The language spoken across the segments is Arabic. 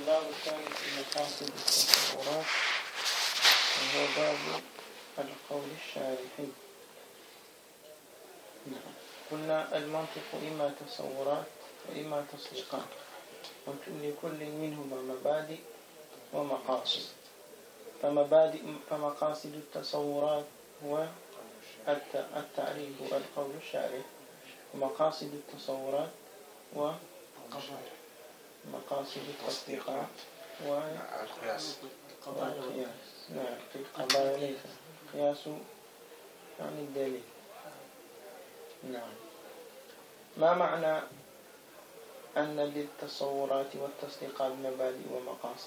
الباب الثاني في مقاصد التصورات وهو باب القول الشارحي. قلنا المنطق إما تصورات وإما تصديقات، ولكل منهما مبادئ ومقاصد. فمقاصد التصورات هو التعريف والقول الشارح، ومقاصد التصورات ومقاصد التصديقات والقياس. نعم، القضايا ليس قياس يعني الدليل. نعم. ما معنى أن للتصورات والتصديقات مبادئ ومقاصد؟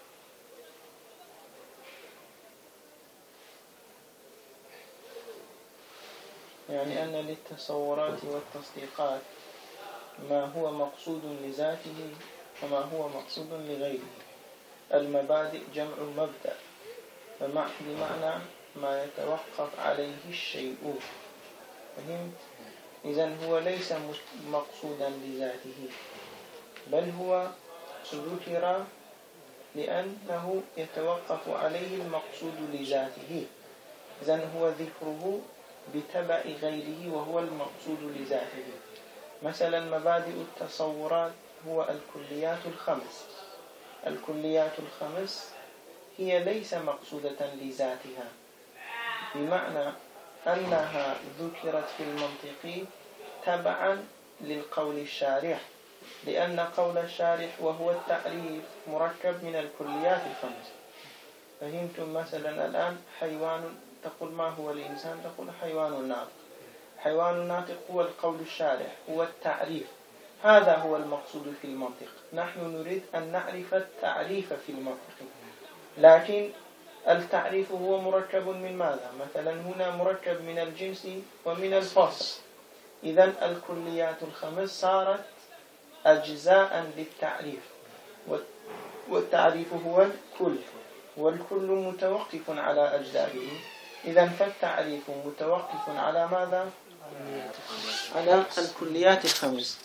يعني أن للتصورات والتصديقات ما هو مقصود لذاته وما هو مقصود لغيره. المبادئ جمع مبدأ، بمعنى ما يتوقف عليه الشيء. فهمت؟ إذن هو ليس مقصودا لذاته، بل هو ذكر لأنه يتوقف عليه المقصود لذاته. إذن هو ذكره بتبع غيره وهو المقصود لذاته. مثلا مبادئ التصورات هو الكليات الخمس. الكليات الخمس هي ليس مقصودة لذاتها، بمعنى أنها ذكرت في المنطق تبعا للقول الشارح، لأن قول الشارح وهو التعريف مركب من الكليات الخمس. فهمتم؟ مثلا الآن حيوان، تقول ما هو الإنسان؟ تقول حيوان ناطق. حيوان ناطق هو القول الشارح، هو التعريف، هذا هو المقصود في المنطق. نحن نريد أن نعرف التعريف في المنطق، لكن التعريف هو مركب من ماذا؟ مثلا هنا مركب من الجنس ومن الفصل. إذن الكليات الخمس صارت أجزاء للتعريف، والتعريف هو الكل، والكل متوقف على أجزائه. إذن فالتعريف متوقف على ماذا؟ على الكليات الخمس.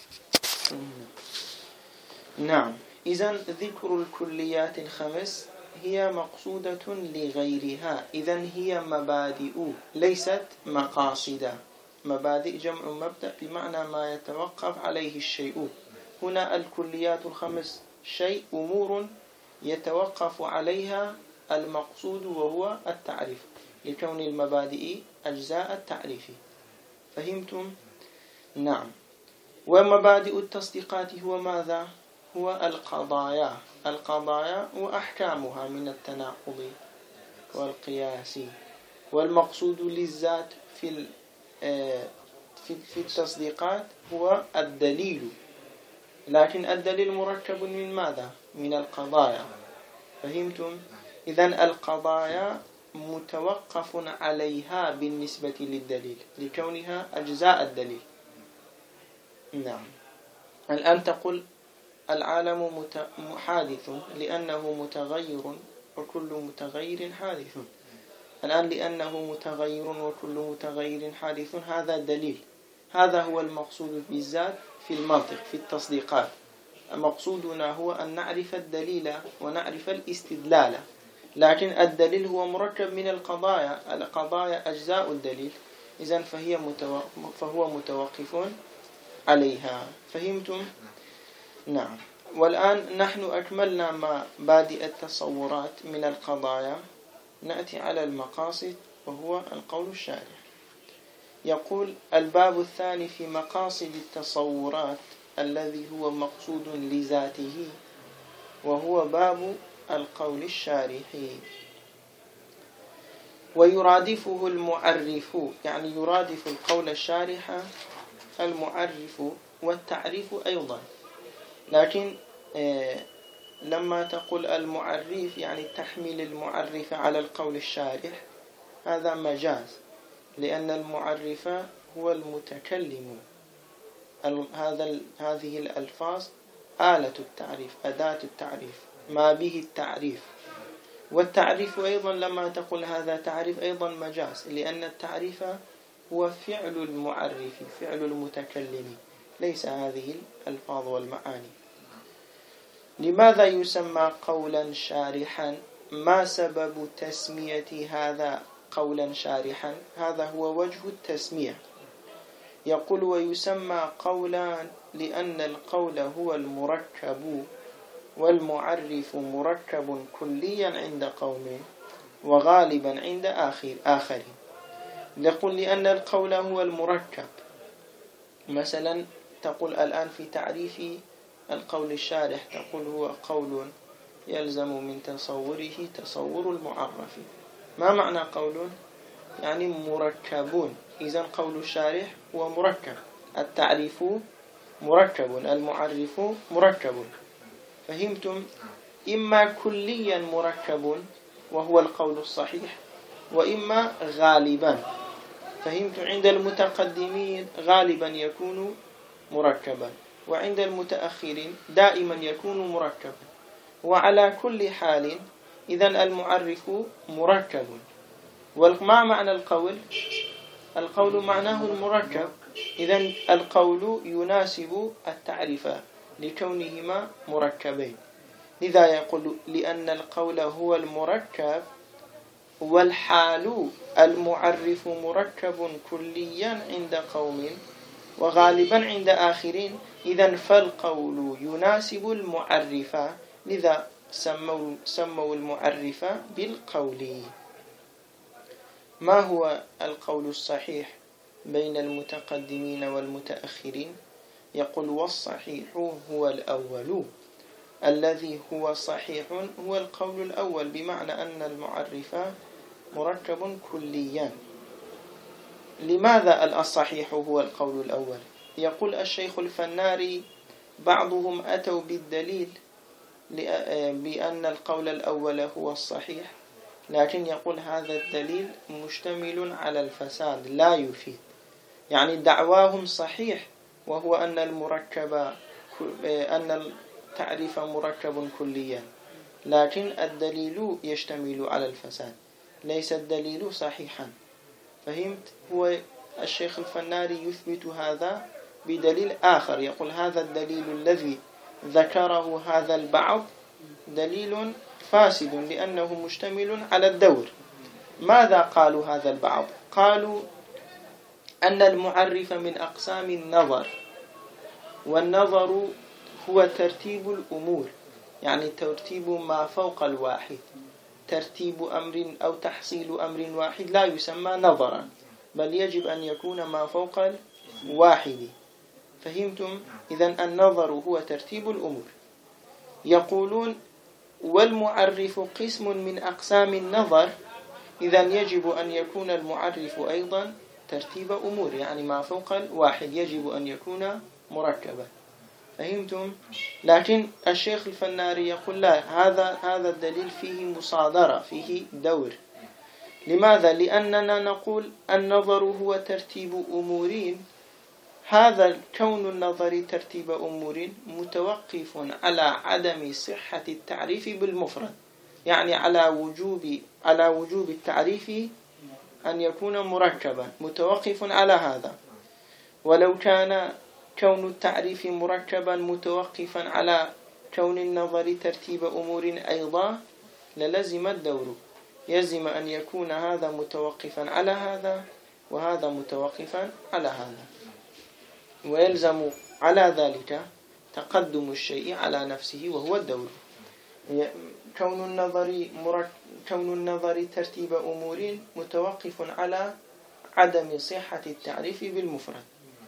نعم. إذن ذكر الكليات الخمس هي مقصودة لغيرها، إذن هي مبادئ ليست مقاصد. مبادئ جمع مبدأ، بمعنى ما يتوقف عليه الشيء. هنا الكليات الخمس شيء، أمور يتوقف عليها المقصود وهو التعريف، لكون المبادئ أجزاء التعريف. فهمتم؟ نعم. ومبادئ التصديقات هو ماذا؟ هو القضايا وأحكامها من التناقض والقياس. والمقصود للذات في التصديقات هو الدليل، لكن الدليل مركب من ماذا؟ من القضايا. فهمتم؟ إذن القضايا متوقف عليها بالنسبة للدليل، لكونها أجزاء الدليل. نعم. الآن تقول العالم حادث لأنه متغير، وكل متغير حادث. الآن لأنه متغير وكل متغير حادث، هذا دليل. هذا هو المقصود بالذات في المنطق في التصديقات. مقصودنا هو أن نعرف الدليل ونعرف الاستدلال، لكن الدليل هو مركب من القضايا أجزاء الدليل. إذن فهو متوقف عليها. فهمتم؟ نعم. والآن نحن أكملنا مبادئ التصورات من القضايا، نأتي على المقاصد وهو القول الشارح. يقول الباب الثاني في مقاصد التصورات الذي هو مقصود لذاته، وهو باب القول الشارح. ويرادفه المعرف، يعني يرادف القول الشارح المعرف والتعريف أيضا. لكن لما تقول المعرف يعني تحمل المعرف على القول الشارح، هذا مجاز، لأن المعرف هو المتكلم. هذه الألفاظ آلة التعريف، أداة التعريف، ما به التعريف. والتعريف أيضا لما تقول هذا تعريف أيضا مجاز، لأن التعريف هو فعل المعرف، فعل المتكلم، ليس هذه الألفاظ والمعاني. لماذا يسمى قولا شارحا؟ ما سبب تسمية هذا قولا شارحا؟ هذا هو وجه التسمية. يقول ويسمى قولا لأن القول هو المركب، والمعرف مركب كليا عند قوم وغالبا عند آخرين. يقول لأن القول هو المركب. مثلا تقول الآن في تعريف القول الشارح تقول هو قول يلزم من تصوره تصور المعرف. ما معنى قول؟ يعني مركبون. إذن قول الشارح هو مركب، التعريف مركب، المعرف مركب. فهمتم؟ إما كليا مركب وهو القول الصحيح، وإما غالبا. فهمتم؟ عند المتقدمين غالبا يكون مركبا، وعند المتأخرين دائما يكون مركبا. وعلى كل حال إذن المعرف مركب. وما معنى القول؟ القول معناه المركب. إذن القول يناسب التعريف لكونهما مركبين. لذا يقول لأن القول هو المركب، والحال المعرف مركب كليا عند قوم وغالبا عند آخرين. إذن فالقول يناسب المعرف، لذا سموا المعرف بالقول. ما هو القول الصحيح بين المتقدمين والمتأخرين؟ يقول والصحيح هو الأول. الذي هو صحيح هو القول الأول، بمعنى أن المعرف مركب كليا. لماذا الصحيح هو القول الأول؟ يقول الشيخ الفناري بعضهم أتوا بالدليل بأن القول الأول هو الصحيح، لكن يقول هذا الدليل مشتمل على الفساد لا يفيد. يعني دعواهم صحيح، وهو أن التعريف مركب كليا، لكن الدليل يشتمل على الفساد، ليس الدليل صحيحا. فهمت؟ هو الشيخ الفناري يثبت هذا بدليل آخر. يقول هذا الدليل الذي ذكره هذا البعض دليل فاسد لأنه مشتمل على الدور. ماذا قالوا هذا البعض؟ قالوا أن المعرف من أقسام النظر، والنظر هو ترتيب الأمور، يعني ترتيب ما فوق الواحد. ترتيب أمر أو تحصيل أمر واحد لا يسمى نظرا، بل يجب أن يكون ما فوق الواحد. فهمتم؟ إذن النظر هو ترتيب الأمور. يقولون والمعرف قسم من أقسام النظر، إذن يجب أن يكون المعرف أيضا ترتيب أمور، يعني ما فوق الواحد يجب أن يكون مركبا. فهمتم؟ لكن الشيخ الفناري يقول لا، هذا الدليل فيه مصادرة، فيه دور. لماذا؟ لأننا نقول النظر هو ترتيب أمور. هذا كون النظر ترتيب أمور متوقف على عدم صحة التعريف بالمفرد، يعني على وجوب التعريف أن يكون مركبا، متوقف على هذا. ولو كان كون التعريف مركبا متوقفا على كون النظر ترتيب أمور أيضا للزم الدور. يلزم أن يكون هذا متوقفا على هذا وهذا متوقفا على هذا، ويلزم على ذلك تقدم الشيء على نفسه وهو الدور. كون النظر ترتيب أمور متوقف على عدم صحة التعريف بالمفرد،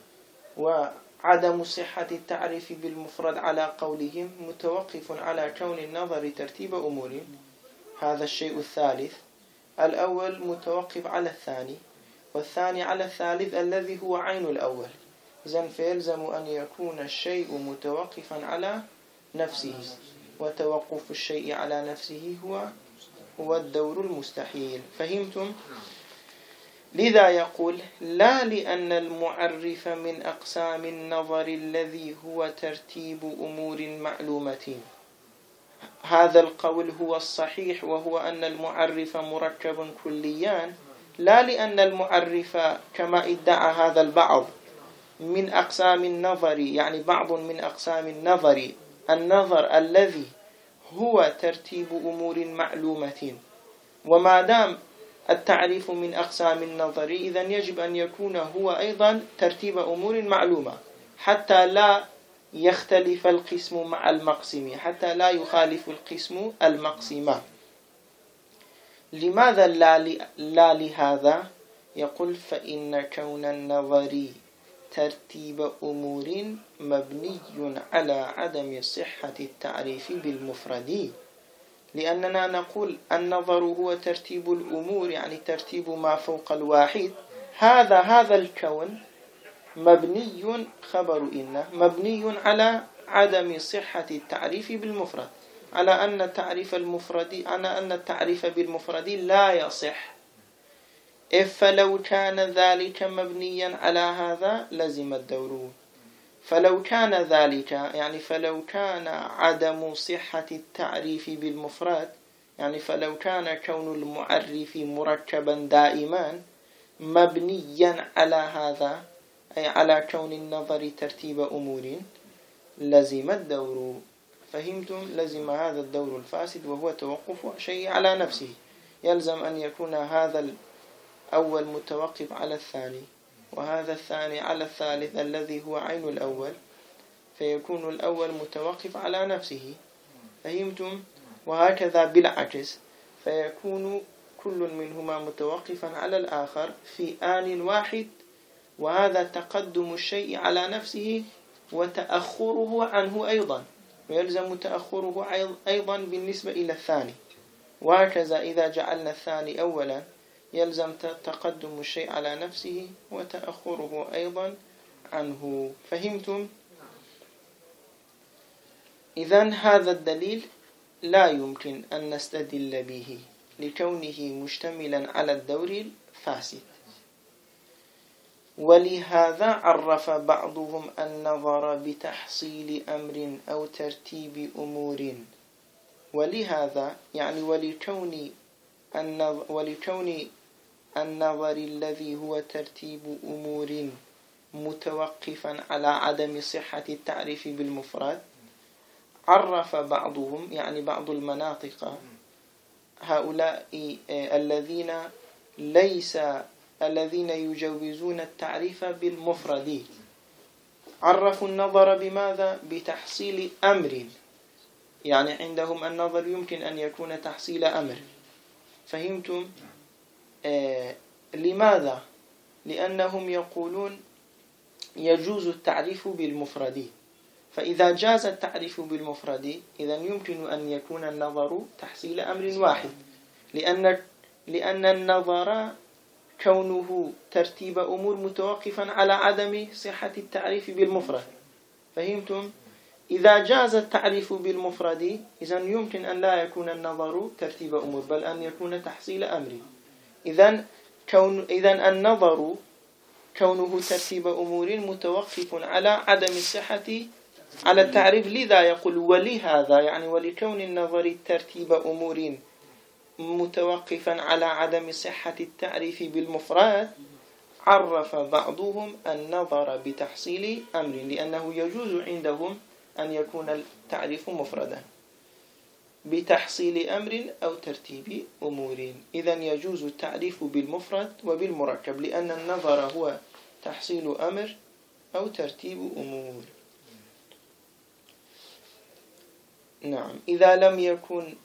وعدم صحة التعريف بالمفرد على قولهم متوقف على كون النظر ترتيب أمور. هذا الشيء الثالث. الأول متوقف على الثاني، والثاني على الثالث الذي هو عين الأول. إذن فيلزم أن يكون الشيء متوقفا على نفسه، وتوقف الشيء على نفسه هو الدور المستحيل. فهمتم؟ لذا يقول لا لأن المعرف من أقسام النظر الذي هو ترتيب أمور معلومة. هذا القول هو الصحيح، وهو أن المعرف مركب كليان، لا لأن المعرف كما ادعى هذا البعض من أقسام النظر، يعني بعض من أقسام النظر النظر الذي هو ترتيب أمور معلومة، وما دام التعريف من أقسام النظر إذن يجب أن يكون هو أيضا ترتيب أمور معلومة، حتى لا يختلف القسم مع المقسم، حتى لا يخالف القسم المقسم. لماذا لا لهذا؟ يقول فإن كون النظر ترتيب أمور مبني على عدم صحة التعريف بالمفرد، لأننا نقول النظر هو ترتيب الأمور، يعني ترتيب ما فوق الواحد. هذا الكون مبني، خبر إن مبني على عدم صحة التعريف بالمفرد، على أن التعريف بالمفرد لا يصح. فلو كان ذلك مبنيا على هذا لزم الدور. فلو كان ذلك يعني فلو كان عدم صحة التعريف بالمفرد، يعني فلو كان كون المعرف مركبا دائما مبنيا على هذا، أي على كون النظر ترتيب أمور، لزم الدور. فهمتم؟ لزم هذا الدور الفاسد، وهو توقف شيء على نفسه. يلزم أن يكون هذا الأول متوقف على الثاني، وهذا الثاني على الثالث الذي هو عين الأول، فيكون الأول متوقف على نفسه. فهمتم؟ وهكذا بالعكس، فيكون كل منهما متوقفا على الآخر في آن واحد، وهذا تقدم الشيء على نفسه وتأخره عنه أيضا، ويلزم تأخره أيضا بالنسبة إلى الثاني. وهكذا إذا جعلنا الثاني أولا يلزم تقدم الشيء على نفسه وتأخره أيضا عنه. فهمتم؟ إذن هذا الدليل لا يمكن أن نستدل به لكونه مشتملا على الدور الفاسد. ولهذا عرف بعضهم النظر بتحصيل أمر أو ترتيب أمور. ولهذا يعني ولكون النظر الذي هو ترتيب أمور متوقفا على عدم صحة التعريف بالمفرد، عرف بعضهم يعني بعض المناطق هؤلاء الذين يجوزون التعريف بالمفرد، عرفوا النظر بماذا؟ بتحصيل أمر. يعني عندهم النظر يمكن أن يكون تحصيل أمر. فهمتم؟ لماذا؟ لأنهم يقولون يجوز التعريف بالمفرد، فإذا جاز التعريف بالمفرد إذن يمكن أن يكون النظر تحصيل أمر واحد، لأن النظر كونه ترتيب أمور متوقفا على عدم صحة التعريف بالمفرد. فهمتم؟ إذا جاز التعريف بالمفرد إذن يمكن أن لا يكون النظر ترتيب أمور، بل أن يكون تحصيل أمر. إذن النظر كونه ترتيب أمور متوقف على عدم الصحة على التعريف. لذا يقول ولهذا يعني ولكون النظر ترتيب أمور متوقفا على عدم صحة التعريف بالمفرد، عرف بعضهم النظر بتحصيل أمر، لأنه يجوز عندهم أن يكون التعريف مفردا بتحصيل أمر أو ترتيب أمور. إذن يجوز التعريف بالمفرد وبالمركب، لأن النظر هو تحصيل أمر أو ترتيب أمور. نعم. إذا لم يكن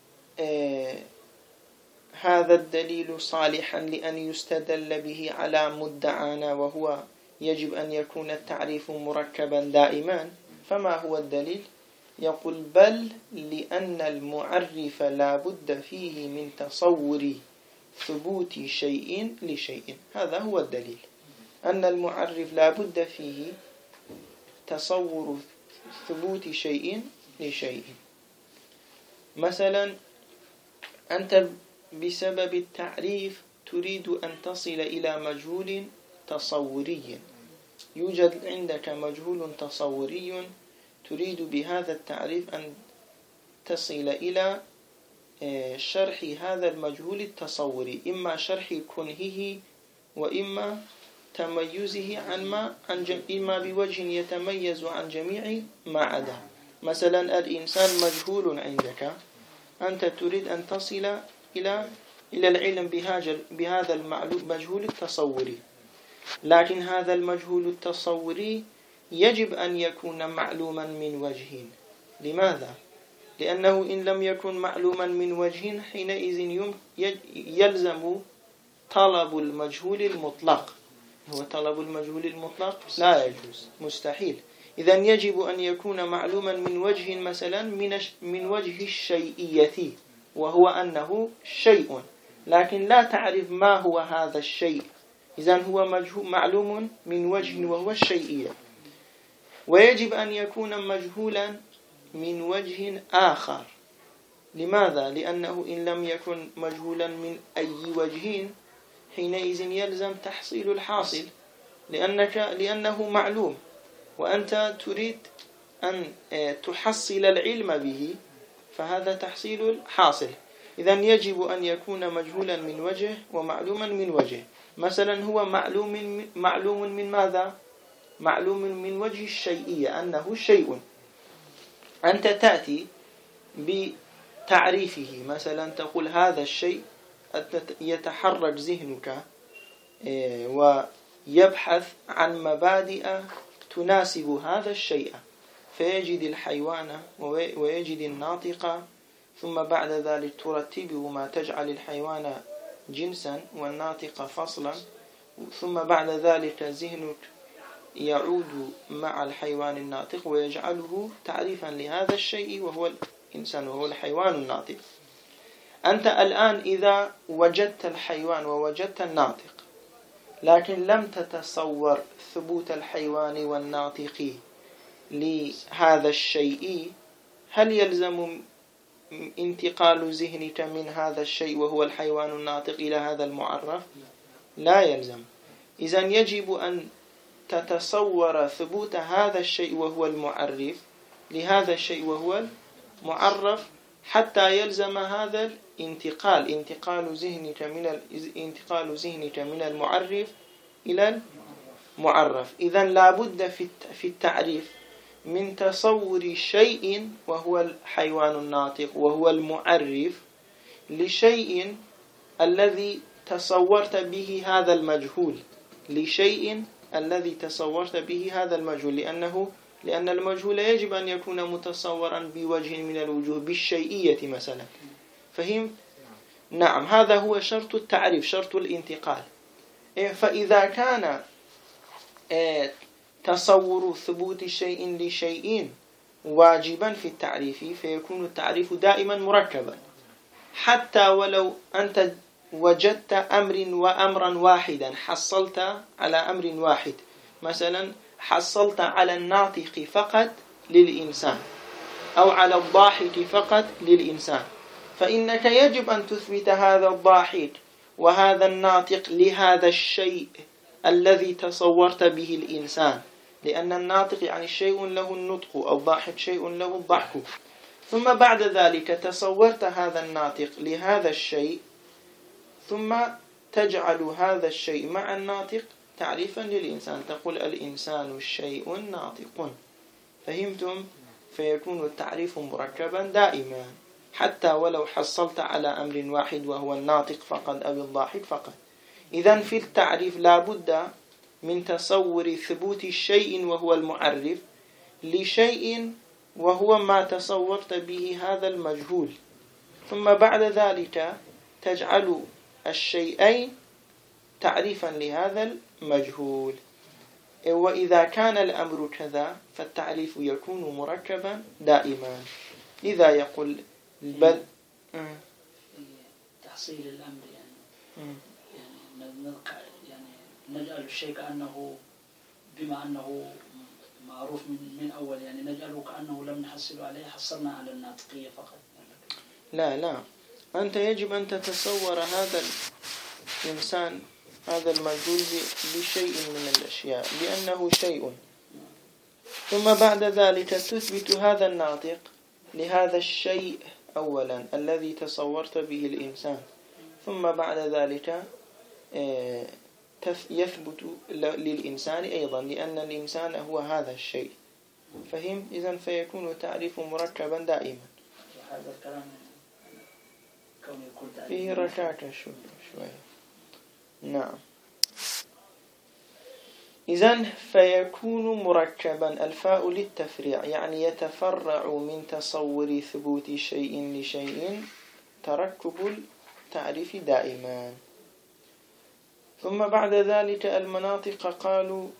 هذا الدليل صالحا لأن يستدل به على مدعانا، وهو يجب أن يكون التعريف مركبا دائما، فما هو الدليل؟ يقول بل لأن المعرف لا بد فيه من تصور ثبوت شيء لشيء. هذا هو الدليل، أن المعرف لا بد فيه تصور ثبوت شيء لشيء. مثلا أنت بسبب التعريف تريد أن تصل إلى مجهول تصوري، يوجد عندك مجهول تصوري تريد بهذا التعريف أن تصل إلى شرح هذا المجهول التصوري، إما شرح كنهه وإما تميزه إما بوجه يتميز عن جميع ما عدا. مثلا الإنسان مجهول عندك، أنت تريد أن تصل إلى العلم بهذا المجهول التصوري، لكن هذا المجهول التصوري يجب أن يكون معلوما من وجه. لماذا؟ لأنه إن لم يكن معلوما من وجه حينئذ يلزم طلب المجهول المطلق. هو طلب المجهول المطلق لا يجوز، مستحيل. إذن يجب أن يكون معلوما من وجه، مثلا من وجه الشيئية، وهو أنه شيء، لكن لا تعرف ما هو هذا الشيء. إذن هو معلوم من وجه وهو الشيئية. ويجب أن يكون مجهولا من وجه آخر. لماذا؟ لأنه إن لم يكن مجهولا من أي وجه حينئذ يلزم تحصيل الحاصل، لأنه معلوم وأنت تريد أن تحصل العلم به، فهذا تحصيل الحاصل. إذن يجب أن يكون مجهولا من وجه ومعلوما من وجه. مثلا هو معلوم من ماذا؟ معلوم من وجه الشيئية، أنه شيء. أنت تأتي بتعريفه، مثلا تقول هذا الشيء، يتحرك ذهنك ويبحث عن مبادئ تناسب هذا الشيء، فيجد الحيوان ويجد الناطق، ثم بعد ذلك ترتبه ما تجعل الحيوان جنسا والناطق فصلا، ثم بعد ذلك ذهنك يعود مع الحيوان الناطق ويجعله تعريفا لهذا الشيء وهو الإنسان وهو الحيوان الناطق. أنت الآن إذا وجدت الحيوان ووجدت الناطق، لكن لم تتصور ثبوت الحيوان والناطق لهذا الشيء، هل يلزم انتقال ذهنك من هذا الشيء وهو الحيوان الناطق إلى هذا المعرف؟ لا يلزم. إذن يجب أن تتصور ثبوت هذا الشيء وهو المعرف لهذا الشيء وهو المعرف، حتى يلزم هذا انتقال ذهنك من المعرف إلى المعرف. إذن لا بد في التعريف من تصور شيء وهو الحيوان الناطق وهو المعرف لشيء الذي تصورت به هذا المجهول، لأن المجهول يجب أن يكون متصورا بوجه من الوجوه، بالشيئية مثلا. فهم؟ نعم، هذا هو شرط التعريف، شرط الانتقال. فإذا كان تصور ثبوت شيء لشيء واجبا في التعريف، فيكون التعريف دائما مركبا. حتى ولو أنت وجدت أمرا واحدا، حصلت على أمر واحد، مثلا حصلت على الناطق فقط للإنسان أو على الضاحك فقط للإنسان، فإنك يجب أن تثبت هذا الضاحك وهذا الناطق لهذا الشيء الذي تصورت به الإنسان، لأن الناطق يعني شيء له النطق، أو الضاحك شيء له الضحك. ثم بعد ذلك تصورت هذا الناطق لهذا الشيء، ثم تجعل هذا الشيء مع الناطق تعريفا للإنسان، تقول الإنسان شيء ناطق. فهمتم؟ فيكون التعريف مركبا دائما، حتى ولو حصلت على أمر واحد وهو الناطق فقط أو الضاحك فقط. إذن في التعريف لا بد من تصور ثبوت الشيء وهو المعرف لشيء وهو ما تصورت به هذا المجهول، ثم بعد ذلك تجعل الشيئين تعريفا لهذا المجهول. وإذا كان الأمر كذا فالتعريف يكون مركبا دائما. لذا يقول بل تحصيل الأمر يعني نجعل الشيء كأنه بما أنه معروف من أول، يعني نجعله كأنه لم نحصل عليه، حصلنا على الناطقية فقط. لا، أنت يجب أن تتصور هذا الإنسان، هذا المجهول بشيء من الأشياء لأنه شيء، ثم بعد ذلك تثبت هذا الناطق لهذا الشيء أولا الذي تصورت به الإنسان، ثم بعد ذلك يثبت للإنسان أيضا، لأن الإنسان هو هذا الشيء. فهم؟ إذن فيكون التعريف مركبا دائما. هذا الكلام كون يكون تعريف فيه رشاشة شوية. نعم. إذن فيكون مركبا، الفاء للتفريع، يعني يتفرع من تصور ثبوت شيء لشيء تركب التعريف دائما. ثم بعد ذلك المناطق قالوا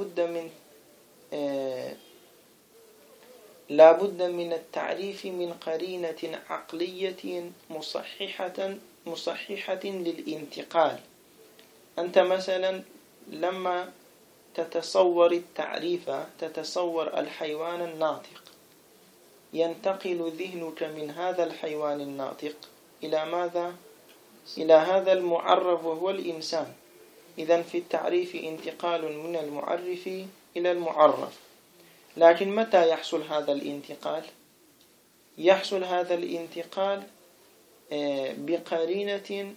لا بد من التعريف من قرينة عقلية مصححة للانتقال. أنت مثلا لما تتصور التعريف تتصور الحيوان الناطق، ينتقل ذهنك من هذا الحيوان الناطق إلى ماذا؟ إلى هذا المعرف وهو الإنسان. إذن في التعريف انتقال من المعرف إلى المعرف. لكن متى يحصل هذا الانتقال؟ يحصل هذا الانتقال بقرينة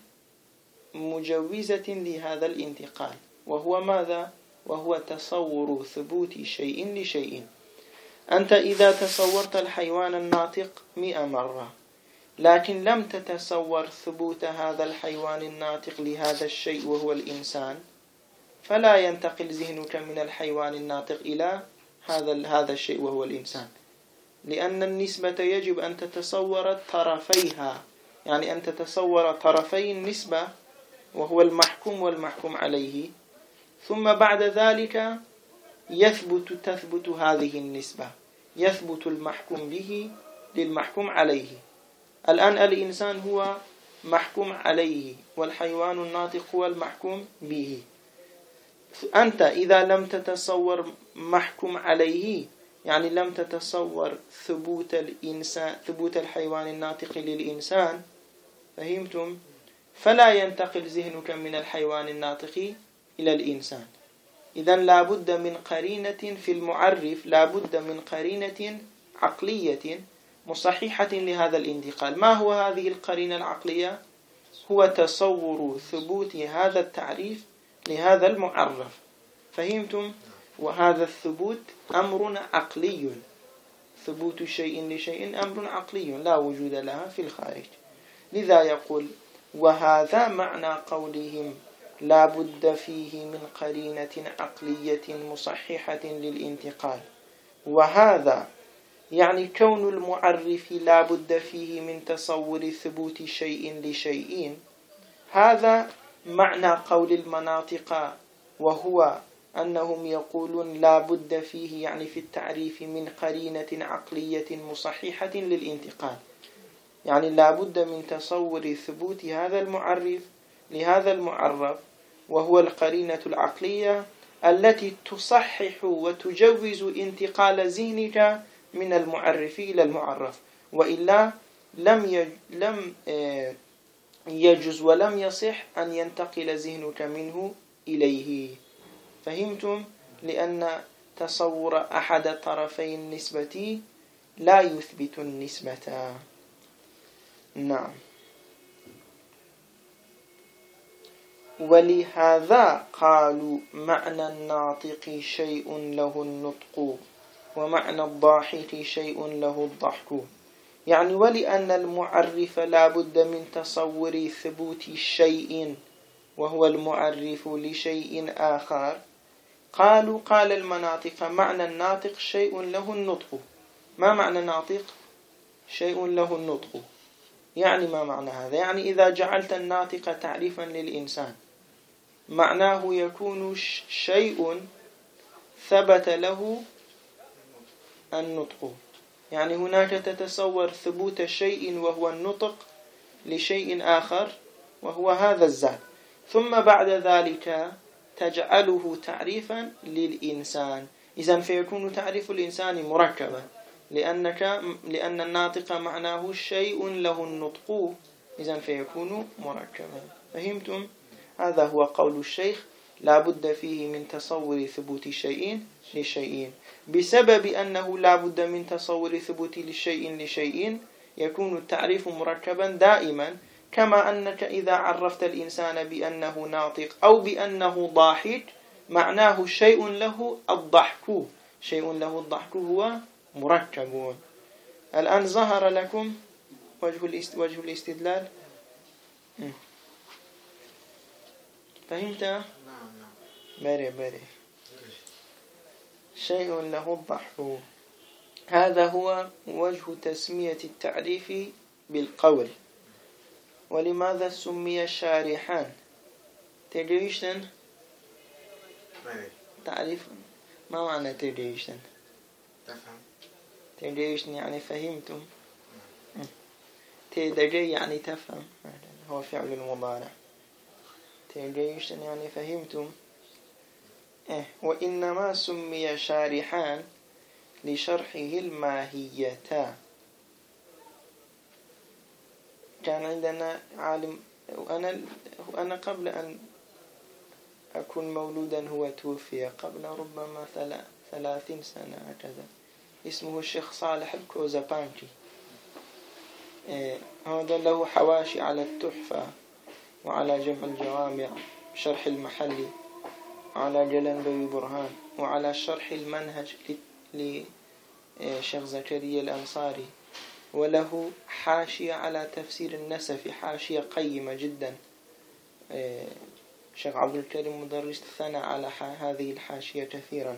مجوزة لهذا الانتقال، وهو ماذا؟ وهو تصور ثبوت شيء لشيء. أنت إذا تصورت الحيوان الناطق 100 مرة، لكن لم تتصور ثبوت هذا الحيوان الناطق لهذا الشيء وهو الإنسان، فلا ينتقل ذهنك من الحيوان الناطق إلى هذا الشيء وهو الإنسان، لأن النسبة يجب أن تتصور طرفيها، يعني أن تتصور طرفي النسبة وهو المحكوم والمحكوم عليه، ثم بعد ذلك تثبت هذه النسبة، يثبت المحكوم به للمحكوم عليه. الآن الإنسان هو محكوم عليه والحيوان الناطق هو المحكوم به. أنت إذا لم تتصور محكوم عليه، يعني لم تتصور ثبوت الحيوان الناطق للإنسان، فهمتم؟ فلا ينتقل ذهنك من الحيوان الناطق إلى الإنسان. إذن لا بد من قرينة في المعرف، لا بد من قرينة عقلية مصححة لهذا الانتقال. ما هو هذه القرينة العقلية؟ هو تصور ثبوت هذا التعريف لهذا المعرف. فهمتم؟ وهذا الثبوت أمر عقلي، ثبوت شيء لشيء أمر عقلي لا وجود لها في الخارج. لذا يقول وهذا معنى قولهم لا بد فيه من قرينة عقلية مصححة للانتقال. وهذا يعني كون المعرف لا بد فيه من تصور ثبوت شيء لشيء، هذا معنى قول المناطق، وهو أنهم يقولون لا بد فيه يعني في التعريف من قرينة عقلية مصححة للانتقال، يعني لا بد من تصور ثبوت هذا المعرف لهذا المعرف، وهو القرينة العقلية التي تصحح وتجوز انتقال ذهنك من المعرف إلى المعرف، وإلا لم يجوز ولم يصح أن ينتقل ذهنك منه إليه. فهمتم؟ لأن تصور أحد طرفي النسبة لا يثبت النسبة. نعم. ولهذا قالوا معنى الناطق شيء له النطق ومعنى الضاحك شيء له الضحك، يعني ولأن المعرف لا بد من تصور ثبوت الشيء وهو المعرف لشيء آخر، قال المناطق معنى الناطق شيء له النطق. ما معنى الناطق؟ شيء له النطق، يعني ما معنى هذا؟ يعني إذا جعلت الناطق تعريفا للإنسان معناه يكون شيء ثبت له النطق، يعني هناك تتصور ثبوت شيء وهو النطق لشيء آخر وهو هذا الذات، ثم بعد ذلك تجعله تعريفا للإنسان. إذن فيكون تعريف الإنسان مركبا، لأن الناطق معناه شيء له النطق، إذن فيكون مركبا. فهمتم؟ هذا هو قول الشيخ لا بد فيه من تصور ثبوت شيء لشيء. بسبب أنه لا بد من تصور ثبوت لشيء لشيء يكون التعريف مركبا دائما، كما أنك إذا عرفت الإنسان بأنه ناطق أو بأنه ضاحك معناه شيء له الضحك، شيء له الضحك هو مركب. الآن ظهر لكم وجه الاستدلال. فهمت؟ نعم. بري شيء له الضحك، هذا هو وجه تسمية التعريف بالقول. ولماذا سمي شارحان؟ تدريشن تعريف. ما معنى تدريشن؟ تفهم. تدريشن يعني فهمتم. تدري يعني تفهم، هو فعل المضارع. تدريشن يعني فهمتم. وإنما سمي شارحان لشرحه الماهية. كان عندنا عالم، وأنا قبل أن أكون مولودا هو توفي قبل ربما 30 سنة هكذا، اسمه الشيخ صالح الكوزابانكي. هذا له حواشي على التحفة وعلى جمع الجوامع، شرح المحلي، على جلندوي برهان، وعلى شرح المنهج لشيخ زكريا الأنصاري، وله حاشية على تفسير النسفي، حاشية قيمة جدا. شيخ عبد الكريم مدرس الثناء على هذه الحاشية كثيرا.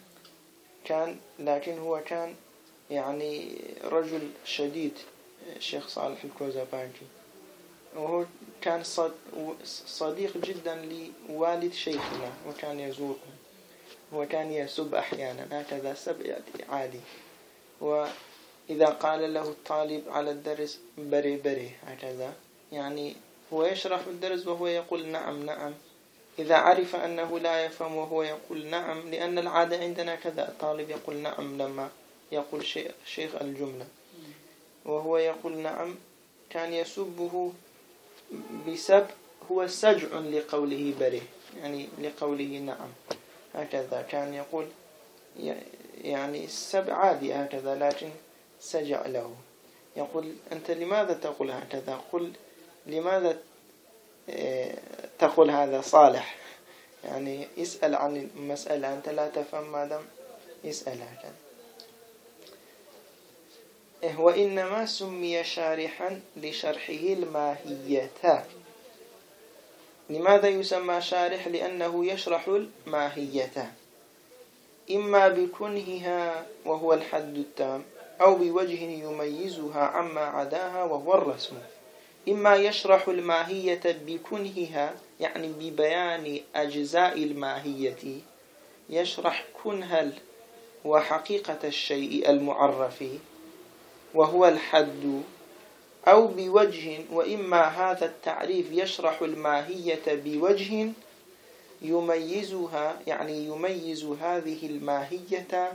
لكن هو كان يعني رجل شديد، الشيخ صالح الكوزابانكي، وهو كان صديق جدا لوالد شيخنا، وكان يزوره، وكان يسب أحيانا، هكذا سب عادي. وإذا قال له الطالب على الدرس بري هكذا، يعني هو يشرح الدرس وهو يقول نعم. إذا عرف أنه لا يفهم وهو يقول نعم، لأن العادة عندنا كذا، الطالب يقول نعم لما يقول شيخ الجملة وهو يقول نعم، كان يسبه بسب هو سجع لقوله بري، يعني لقوله نعم، هكذا كان يقول، يعني السب عادي هكذا، لكن سجع له. يقول أنت لماذا تقول هكذا؟ قل لماذا تقول هذا صالح، يعني اسأل عن المسألة، أنت لا تفهم ماذا اسأل هكذا. وإنما سمي شارحا لشرحه الماهية. لماذا يسمى شارح؟ لأنه يشرح الماهية، إما بكنهها وهو الحد التام، أو بوجه يميزها عما عداها وهو الرسم. إما يشرح الماهية بكنهها، يعني ببيان أجزاء الماهية، يشرح كنها وحقيقة الشيء المعرف وهو الحد، أو بوجه، وإما هذا التعريف يشرح الماهية بوجه يميزها، يعني يميز هذه الماهية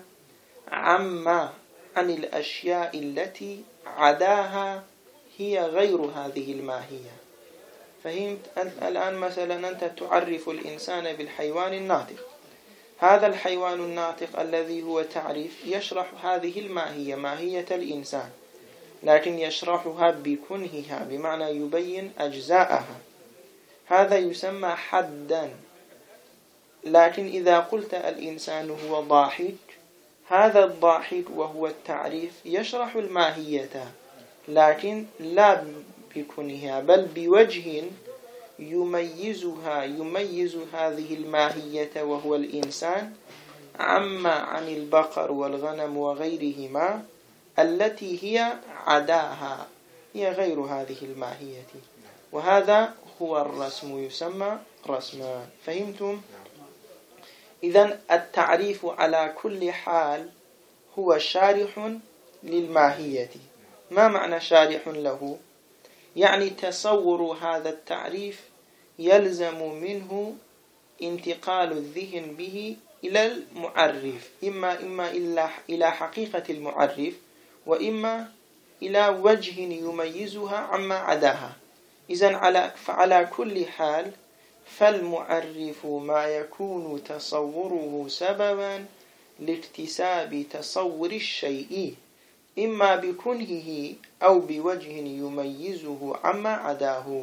عن الأشياء التي عداها هي غير هذه الماهية. فهمت؟ الآن مثلا أنت تعرف الإنسان بالحيوان الناطق، هذا الحيوان الناطق الذي هو تعريف يشرح هذه الماهية، ماهية الإنسان، لكن يشرحها بكنهها، بمعنى يبين أجزاءها، هذا يسمى حدا. لكن إذا قلت الإنسان هو ضاحك، هذا الضاحك وهو التعريف يشرح الماهية، لكن لا بكنها، بل بوجه يميز هذه الماهية وهو الإنسان عن البقر والغنم وغيرهما التي هي عداها، هي غير هذه الماهية. وهذا هو الرسم، يسمى رسما. فهمتم؟ إذن التعريف على كل حال هو شارح للماهية. ما معنى شارح له؟ يعني تصور هذا التعريف يلزم منه انتقال الذهن به إلى المعرف، إما إلى حقيقة المعرف، وإما إلى وجه يميزها عما عداها. إذن فعلى كل حال فالمعرف ما يكون تصوره سببا لاكتساب تصور الشيء، إما بكنهه أو بوجه يميزه عما عداه.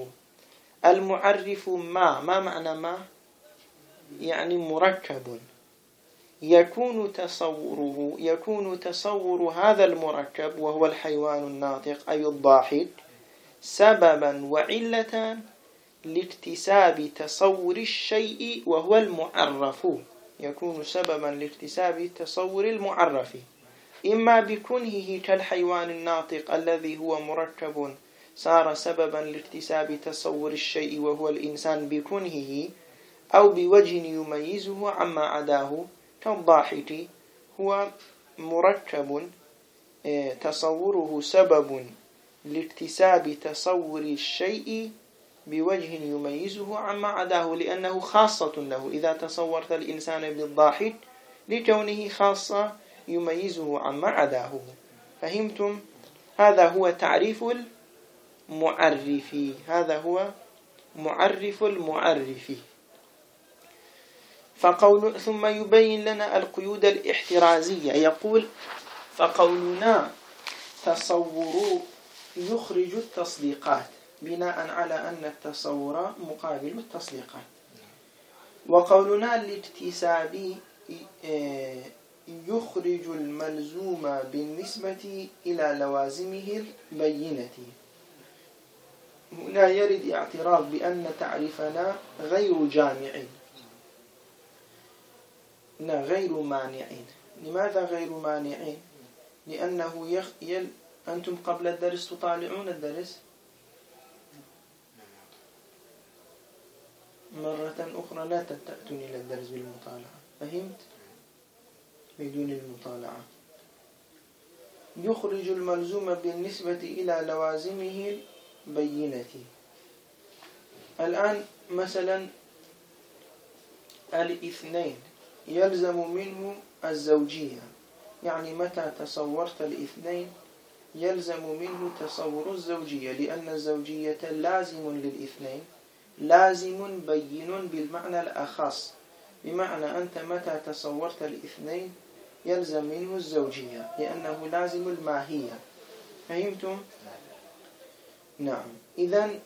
المعرف ما معنى ما؟ يعني مركب، يكون تصور هذا المركب وهو الحيوان الناطق أي الضاحك سببا وعلة لاكتساب تصور الشيء وهو المعرف. يكون سببا لاكتساب تصور المعرف إما بكنهه كالحيوان الناطق الذي هو مركب صار سببا لاكتساب تصور الشيء وهو الإنسان بكنهه، أو بوجه يميزه عما عداه كالضاحك هو مركب تصوره سبب لاكتساب تصور الشيء بوجه يميزه عما عداه لأنه خاصة له. إذا تصورت الإنسان بالضاحك لكونه خاصة يميزه عما عداه. فهمتم؟ هذا هو تعريف المعرف، هذا هو معرف المعرف. ثم يبين لنا القيود الاحترازية. يقول فقولنا تصور يخرج التصديقات بناء على أن التصور مقابل التصديقات، وقولنا الاكتساب يخرج الملزوم بالنسبة إلى لوازمه البينة. هنا يرد اعتراف بأن تعريفنا غير جامع، غير مانع. لماذا غير مانع؟ لأنه أنتم قبل الدرس تطالعون الدرس مرة أخرى، لا تأتون إلى الدرس بالمطالعة. فهمت؟ بدون المطالعة. يخرج الملزوم بالنسبة إلى لوازمه البينة. الآن مثلا الاثنين يلزم منه الزوجية، يعني متى تصورت الاثنين يلزم منه تصور الزوجية، لأن الزوجية لازم للاثنين، لازم بين بالمعنى الأخص، بمعنى أنت متى تصورت الاثنين يلزم منه الزوجية لأنه لازم الماهية. فهمتم؟ نعم. إذن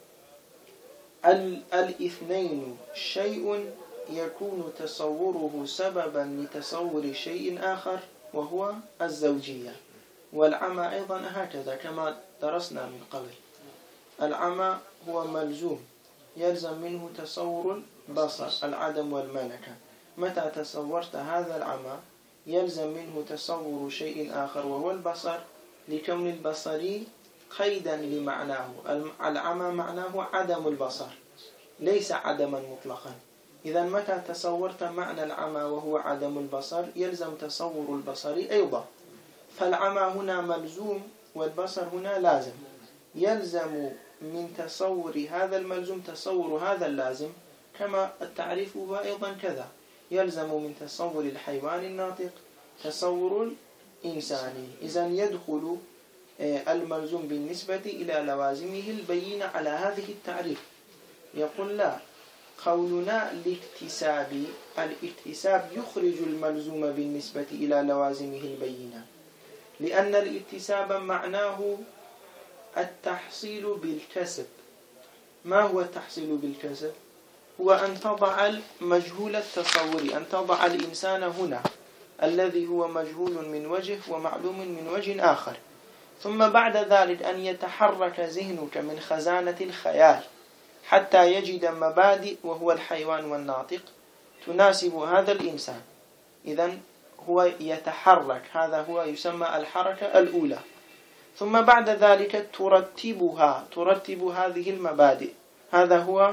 الاثنين شيء يكون تصوره سببا لتصور شيء آخر وهو الزوجية. والعمى أيضا هكذا كما درسنا من قبل. العمى هو ملزوم يلزم منه تصور البصر، العدم والملكة. متى تصورت هذا العمى يلزم منه تصور شيء آخر وهو البصر، لكون البصري قيدا لمعناه. العمى معناه عدم البصر ليس عدما مطلقا. إذا متى تصورت معنى العمى وهو عدم البصر يلزم تصور البصري أيضا. فالعمى هنا ملزوم والبصر هنا لازم. يلزم من تصور هذا الملزوم تصور هذا اللازم، كما التعريف هو أيضا كذا. يلزم من تصور الحيوان الناطق تصور الإنساني. إذن يدخل الملزوم بالنسبة إلى لوازمه البينة على هذه التعريف. يقول لا، قولنا الاكتساب يخرج الملزوم بالنسبة إلى لوازمه البينة، لأن الاكتساب معناه التحصيل بالكسب. ما هو التحصيل بالكسب؟ هو أن تضع المجهول التصوري، أن تضع الإنسان هنا الذي هو مجهول من وجه ومعلوم من وجه آخر، ثم بعد ذلك أن يتحرك ذهنك من خزانة الخيال حتى يجد مبادئ وهو الحيوان والناطق تناسب هذا الإنسان. إذن هو يتحرك، هذا هو يسمى الحركة الأولى. ثم بعد ذلك ترتب هذه المبادئ، هذا هو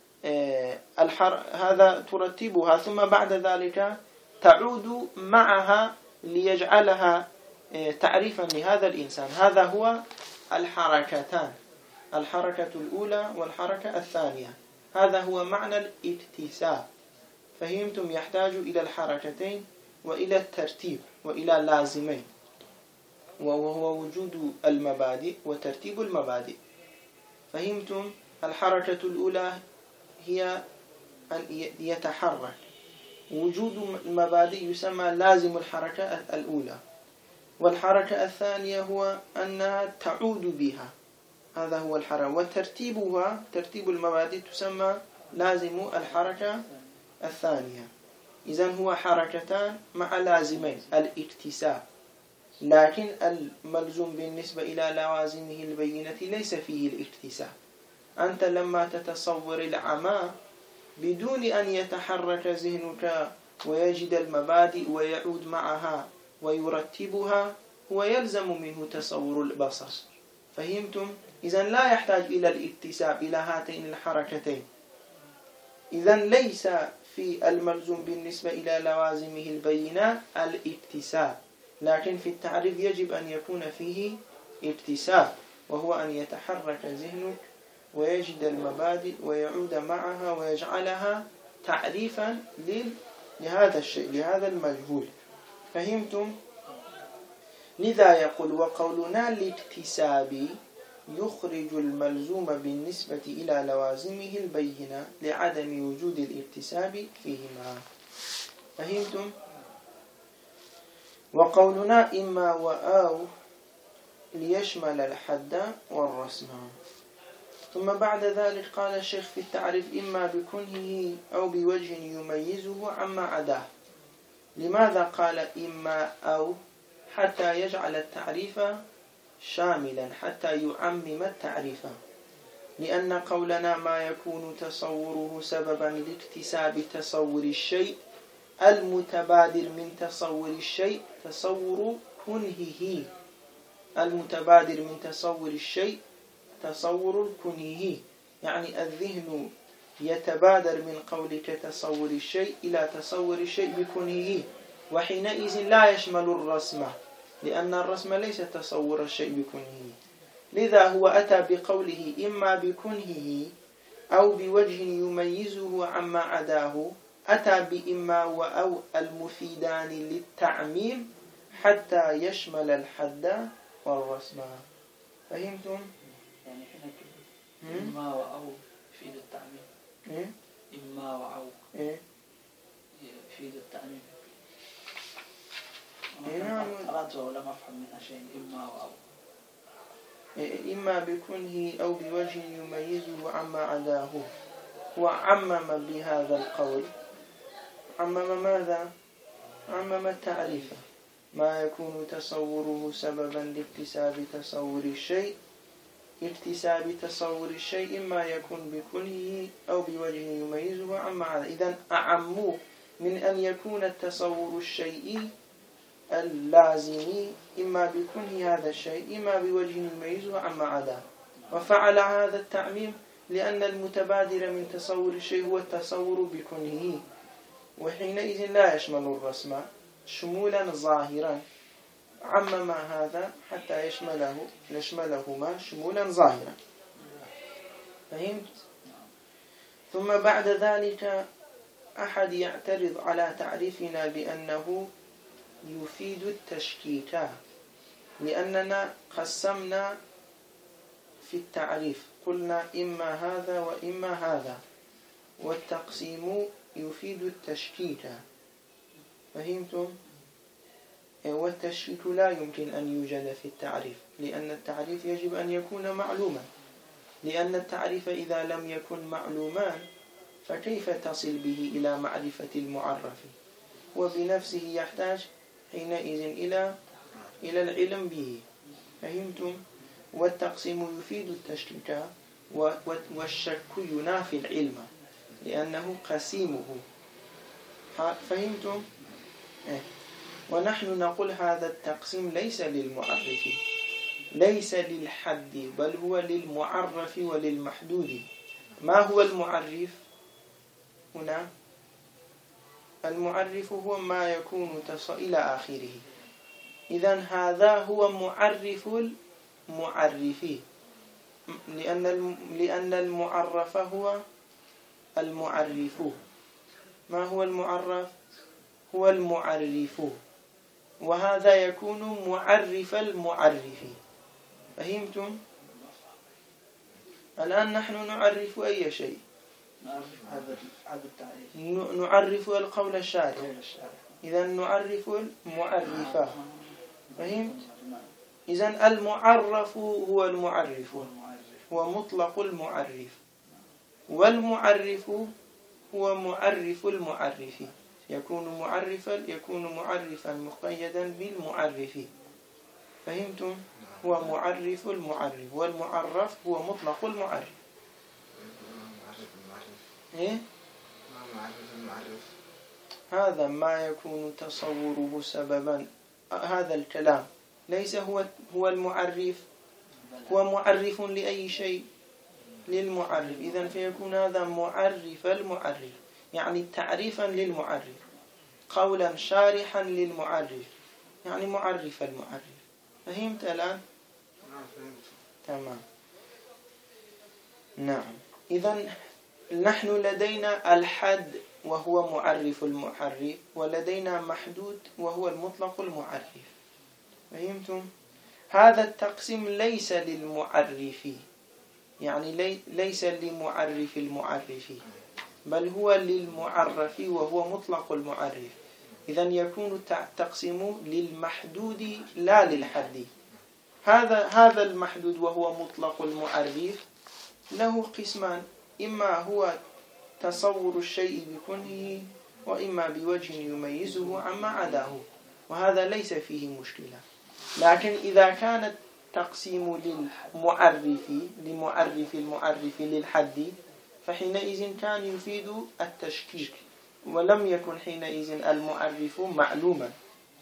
هذا ترتبها. ثم بعد ذلك تعود معها ليجعلها تعريفا لهذا الإنسان. هذا هو الحركتان، الحركة الأولى والحركة الثانية. هذا هو معنى الاكتساب. فهمتم؟ يحتاج إلى الحركتين وإلى الترتيب وإلى لازمين، وهو وجود المبادئ وترتيب المبادئ. فهمتم؟ الحركة الأولى هي أن يتحرك، وجود المبادئ يسمى لازم الحركة الأولى، والحركة الثانية هو أنها تعود بها، هذا هو الحركة، وترتيبها ترتيب المبادئ تسمى لازم الحركة الثانية. إذن هو حركتان مع لازمين الاكتساب، لكن الملزوم بالنسبة إلى لوازمه البينة ليس فيه الاكتساب. أنت لما تتصور العمى بدون أن يتحرك ذهنك ويجد المبادئ ويعود معها ويرتبها، هو يلزم منه تصور البصر. فهمتم؟ إذن لا يحتاج إلى الاكتساب إلى هاتين الحركتين. إذن ليس في الملزوم بالنسبة إلى لوازمه البينة الاكتساب، لكن في التعريف يجب أن يكون فيه اكتساب، وهو أن يتحرك ذهنك ويجد المبادئ ويعود معها ويجعلها تعريفا لهذا الشيء، لهذا المجهول. فهمتم؟ لذا يقول وقولنا الاكتساب يخرج الملزوم بالنسبة إلى لوازمه البينة لعدم وجود الاكتساب فيهما. فهمتم؟ وقولنا إما وأو ليشمل الحد والرسم. ثم بعد ذلك قال الشيخ في التعريف إما بكنهه أو بوجه يميزه عما عداه. لماذا قال إما أو؟ حتى يجعل التعريف شاملا، حتى يعمم التعريف. لأن قولنا ما يكون تصوره سببا لاكتساب تصور الشيء، المتبادر من تصور الشيء تصور كنهه. المتبادر من تصور الشيء تصور كنهه، يعني الذهن يتبادر من قولك تصور الشيء إلى تصور الشيء بكنهه، وحينئذ لا يشمل الرسم، لأن الرسم ليس تصور الشيء بكنهه. لذا هو أتى بقوله إما بكنهه أو بوجه يميزه عما عداه، أتى بإما وأو المفيدان للتعميم حتى يشمل الحد والرسم. فهمتم؟ يعني هنا إما وأو يفيد التعميم. إما وأو يفيد التعميم. أردت ولم أفهم منها شيء. إما وأو إما بكنه أو بوجه يميزه عما عداه. وعمم بهذا القول، عمم ماذا؟ عمم التعريف. ما يكون تصوره سببا لاكتساب تصور الشيء، اكتساب تصور الشيء إما يكون بكنه أو بوجه يميزه عما عداه. إذن أعموا من أن يكون التصور الشيء اللازمي إما بكنه هذا الشيء إما بوجه يميزه عما عداه، وفعل هذا التعميم لأن المتبادر من تصور الشيء هو التصور بكنه، وحينئذ لا يشمل الرسم شمولا ظاهرا. عمم هذا حتى يشملهما شمولا ظاهرا. فهمت؟ ثم بعد ذلك أحد يعترض على تعريفنا بأنه يفيد التشكيك، لأننا قسمنا في التعريف قلنا إما هذا وإما هذا، والتقسيم يفيد التشكيك. فهمتم؟ والتشكيك لا يمكن أن يوجد في التعريف، لأن التعريف يجب أن يكون معلوما، لأن التعريف إذا لم يكن معلوما فكيف تصل به إلى معرفة المعرف؟ وبنفسه يحتاج حينئذ إلى العلم به. فهمتم؟ والتقسيم يفيد التشكيك، والشك ينافي العلم لأنه قسيمه. فهمتم؟ ونحن نقول هذا التقسيم ليس للمعرف، ليس للحد، بل هو للمعرف وللمحدود. ما هو المعرف هنا؟ المعرف هو ما يكون إلى آخره. إذن هذا هو معرف المعرف، لأن المعرف هو المعرف. ما هو المعرف؟ هو المعرف، وهذا يكون معرف المعرف. فهمتم؟ الآن نحن نعرف أي شيء؟ نعرف القول الشارع. إذن نعرف المعرفة. فهمت؟ إذن المعرف هو المعرف، هو مطلق المعرف، والمعرف هو معرف المعرف. يكون معرفا مقيدا بالمعرف. فهمتم؟ هو معرف المعرف، والمعرف هو مطلق المعرف. إيه؟ هذا ما يكون تصوره سببا. هذا الكلام ليس هو المعرف، هو معرف لأي شيء، للمعرف. إذن فيكون هذا معرف المعرف، يعني تعريفا للمعرف، قولا شارحا للمعرف، يعني معرف المعرف. فهمت الآن؟ تمام. نعم. إذن نحن لدينا الحد وهو معرف المعرف، ولدينا محدود وهو المطلق المعرف. فهمتم؟ هذا التقسيم ليس للمعرف، يعني ليس لمعرف المعرف، بل هو للمعرف وهو مطلق المعرف. إذن يكون التقسيم للمحدود لا للحد. هذا المحدود وهو مطلق المعرف له قسمان: إما هو تصور الشيء بكونه، وإما بوجه يميزه عما عداه، وهذا ليس فيه مشكلة. لكن إذا كان التقسيم لمعرف المعرف للحد، فحينئذ كان يفيد التشكيك، ولم يكن حينئذ المعرف معلوما،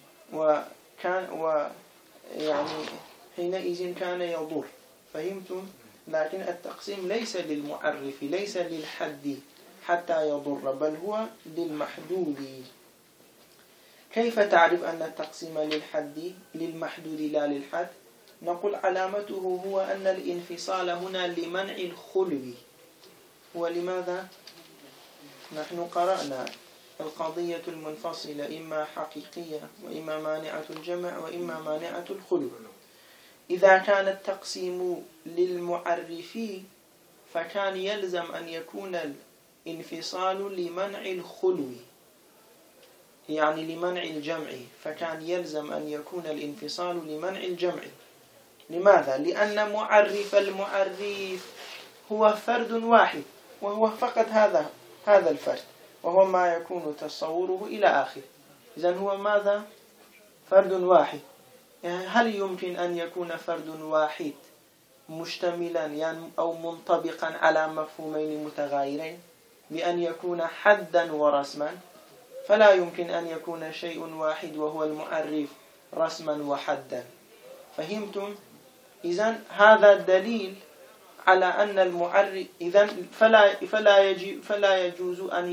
يعني حينئذ كان يضر. فهمتم؟ لكن التقسيم ليس للمعرف، ليس للحد حتى يضر، بل هو للمحدود. كيف تعرف أن التقسيم للمحدود لا للحد؟ نقول علامته هو أن الانفصال هنا لمنع الخلو. ولماذا؟ نحن قرأنا القضية المنفصلة إما حقيقية، وإما مانعة الجمع، وإما مانعة الخلو. إذا كان التقسيم للمعرف فكان يلزم أن يكون الانفصال لمنع الخلو، يعني لمنع الجمع، فكان يلزم أن يكون الانفصال لمنع الجمع. لماذا؟ لأن معرف المعرف هو فرد واحد، وهو فقط هذا الفرد، وهو ما يكون تصوره إلى آخر. إذن هو ماذا؟ فرد واحد. هل يمكن أن يكون فرد واحد مشتملا يعني أو منطبقا على مفهومين متغايرين بأن يكون حدا ورسما؟ فلا يمكن أن يكون شيء واحد وهو المعرف رسما وحدا. فهمتم؟ إذن هذا دليل على أن المعرف إذن فلا يجوز أن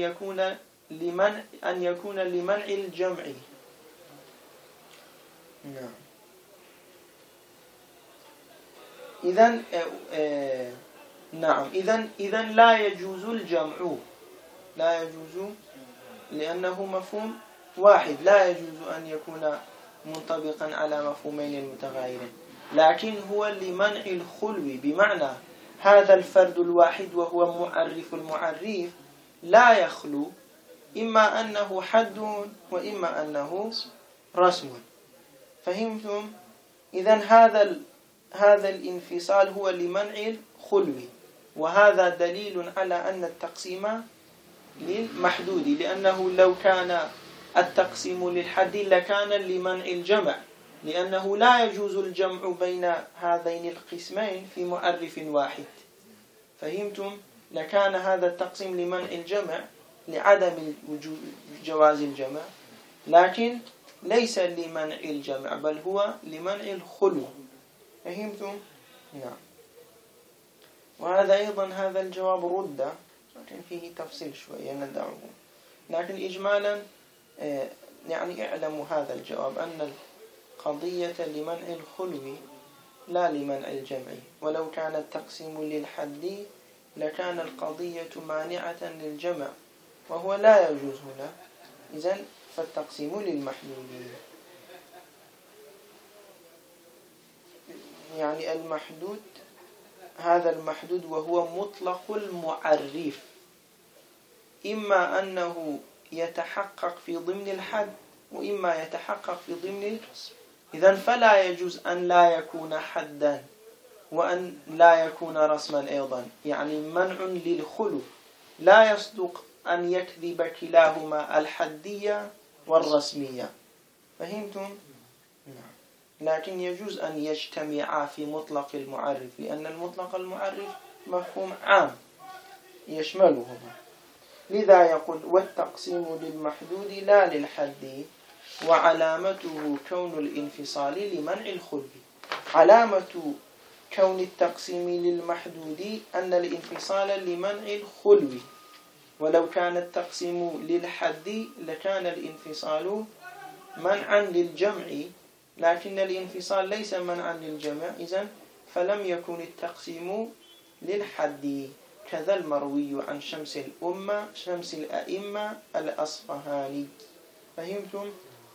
يكون لمنع الجمع. نعم. إذن لا يجوز الجمع، لا يجوز، لأنه مفهوم واحد، لا يجوز أن يكون منطبقا على مفهومين متغايرين. لكن هو لمنع الخلو، بمعنى هذا الفرد الواحد وهو معرف المعرف لا يخلو، إما أنه حد وإما أنه رسم. فهمتم؟ إذن هذا الانفصال هو لمنع الخلو، وهذا دليل على أن التقسيم للمحدود، لأنه لو كان التقسيم للحد لكان لمنع الجمع، لأنه لا يجوز الجمع بين هذين القسمين في معرف واحد. فهمتم؟ لكان هذا التقسيم لمنع الجمع لعدم جواز الجمع، لكن ليس لمنع الجمع، بل هو لمنع الخلو. فهمتم؟ نعم. وهذا أيضا هذا الجواب رد، لكن فيه تفصيل شوية ندعه. لكن إجمالا يعني اعلموا هذا الجواب أن القضية لمنع الخلو لا لمنع الجمع، ولو كان التقسيم للحد لكان القضية مانعة للجمع، وهو لا يجوز هنا. إذن فالتقسيم للمحدود، يعني المحدود، هذا المحدود وهو مطلق المعرف، إما أنه يتحقق في ضمن الحد وإما يتحقق في ضمن القسم. إذن فلا يجوز أن لا يكون حدا وأن لا يكون رسما أيضا، يعني منع للخلو. لا يصدق أن يكذب كلاهما الحدية والرسمية. فهمتم؟ نعم. لكن يجوز أن يجتمعا في مطلق المعرف، لأن المطلق المعرف مفهوم عام يشملهما. لذا يقول والتقسيم للمحدود لا للحد، وعلامته كون الانفصال لمنع الخلو. علامة كون التقسيم للمحدود أن الانفصال لمنع الخلو، ولو كان التقسيم للحد لكان الانفصال منعا للجمع، لكن الانفصال ليس منعا للجمع، إذن فلم يكن التقسيم للحد. كذا المروي عن شمس الأئمة الأصفهاني. فهمتم؟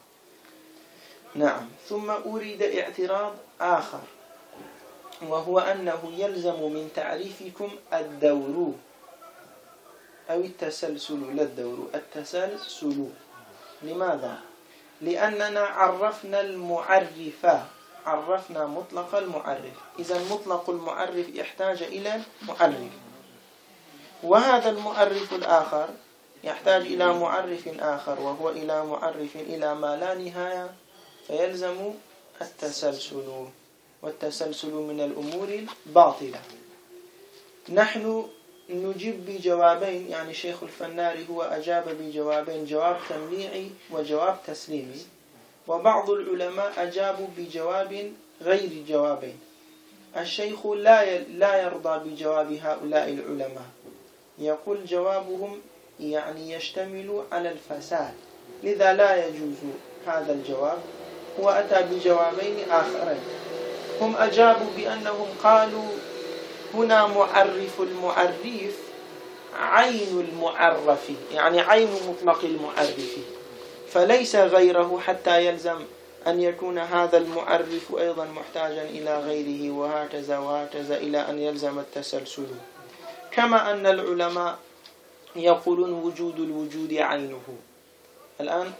نعم. ثم أريد اعتراض آخر، وهو أنه يلزم من تعريفكم الدور أو التسلسل، لا الدور، التسلسل. لماذا؟ لأننا عرفنا المعرف، عرفنا مطلق المعرف، إذا مطلق المعرف يحتاج إلى معرف، وهذا المعرف الآخر يحتاج إلى معرف آخر، وهو إلى معرف إلى ما لا نهاية، فيلزم التسلسل، والتسلسل من الأمور الباطلة. نحن نجيب بجوابين، يعني شيخ الفناري هو أجاب بجوابين، جواب تمليعي وجواب تسليمي، وبعض العلماء أجابوا بجواب غير جوابين. الشيخ لا يرضى بجواب هؤلاء العلماء، يقول جوابهم يعني يشتمل على الفساد، لذا لا يجوز هذا الجواب. هو أتى بجوابين آخرين، هم أجابوا بأنهم قالوا هنا معرف المعرف عين المعرف، يعني عين مطلق المعرف، فليس غيره، حتى يلزم أن يكون هذا المعرف أيضا محتاجا إلى غيره، وهكذا وهكذا إلى أن يلزم التسلسل. كما أن العلماء يقولون وجود الوجود عينه. الآن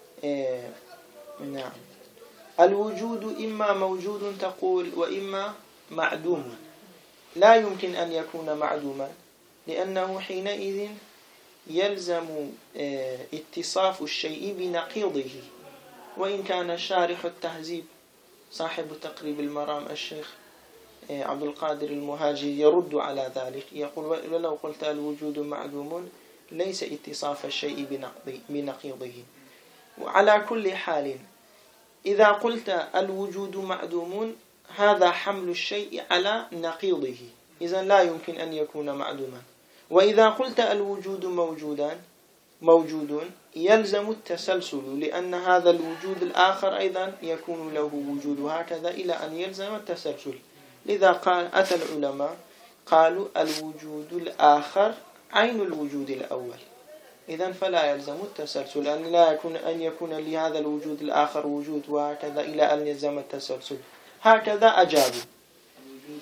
نعم، الوجود إما موجود تقول وإما معدوم، لا يمكن أن يكون معدوما، لأنه حينئذ يلزم اتصاف الشيء بنقيضه. وإن كان شارح التهذيب صاحب تقريب المرام الشيخ عبد القادر المهاجري يرد على ذلك، يقول ولو قلت الوجود معدوم ليس اتصاف الشيء بنقيضه. وعلى كل حال إذا قلت الوجود معدوم هذا حمل الشيء على نقيضه، إذن لا يمكن أن يكون معدوما. وإذا قلت الوجود موجود يلزم التسلسل، لأن هذا الوجود الآخر أيضا يكون له وجود، وهكذا إلى أن يلزم التسلسل. لذا أتى العلماء قالوا الوجود الآخر عين الوجود الأول، إذن فلا يلزم التسلسل، أن لا يكون أن يكون لهذا الوجود الآخر وجود، وهكذا إلى أن يلزم التسلسل. هكذا أجابوا. الوجود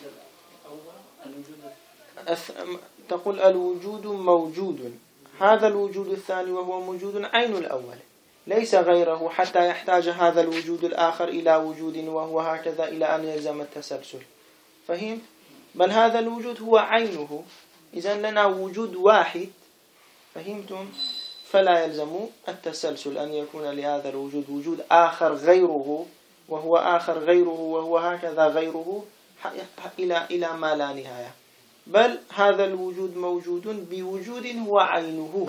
الأول تقول الوجود موجود، هذا الوجود الثاني وهو موجود عين الأول، ليس غيره، حتى يحتاج هذا الوجود الآخر إلى وجود، وهو هكذا إلى أن يلزم التسلسل. فهم؟ بل هذا الوجود هو عينه، إذن لنا وجود واحد. فهمتم؟ فلا يلزم التسلسل أن يكون لهذا الوجود وجود آخر غيره، وهو آخر غيره، وهو هكذا غيره إلى ما لا نهاية، بل هذا الوجود موجود بوجود هو عينه.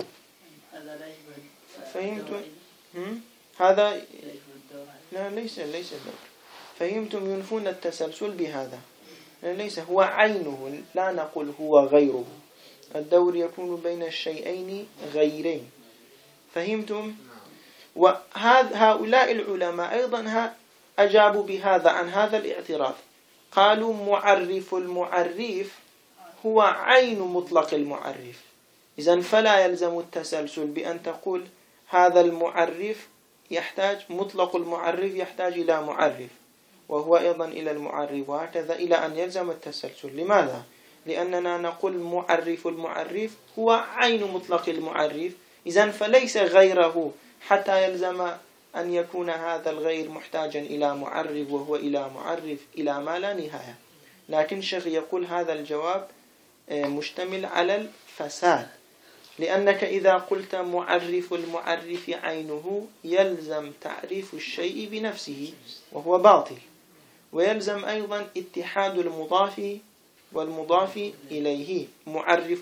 فهمتم؟ هذا لا ليس الدور. فهمتم؟ ينفون التسلسل بهذا، ليس هو عينه، لا نقول هو غيره. الدور يكون بين الشيئين غيرين. فهمتم؟ وهؤلاء العلماء أيضا أجابوا بهذا عن هذا الاعتراض، قالوا معرف المعرف هو عين مطلق المعرف، إذن فلا يلزم التسلسل بأن تقول هذا المعرف يحتاج، مطلق المعرف يحتاج إلى معرف، وهو أيضا إلى المعرف، وهكذا إلى أن يلزم التسلسل. لماذا؟ لأننا نقول معرف المعرف هو عين مطلق المعرف، إذن فليس غيره، حتى يلزم أن يكون هذا الغير محتاجا إلى معرف، وهو إلى معرف إلى ما لا نهاية. لكن الشيخ يقول هذا الجواب مشتمل على الفساد، لأنك إذا قلت معرف المعرف عينه يلزم تعريف الشيء بنفسه وهو باطل، ويلزم أيضا اتحاد المضاف والمضاف إليه. معرف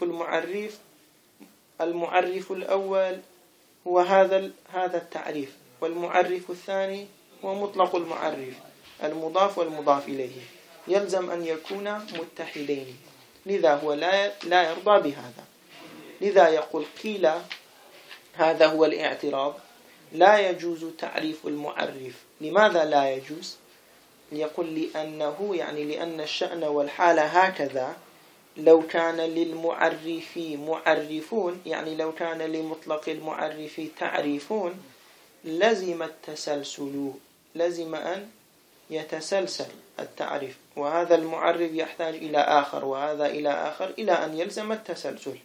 المعرف الأول هو هذا التعريف، والمعرف الثاني هو مطلق المعرف المضاف والمضاف إليه، يلزم أن يكون متحدين، لذا هو لا يرضى بهذا. لذا يقول قيل هذا هو الاعتراض، لا يجوز تعريف المعرف. لماذا لا يجوز؟ يقول لأن الشأن والحال هكذا، لو كان للمعرف معرفون، يعني لو كان لمطلق المعرف تعريفون، لزم التسلسل، لزم أن يتسلسل التعريف، وهذا المعرف يحتاج إلى آخر وهذا إلى آخر إلى أن يلزم التسلسل.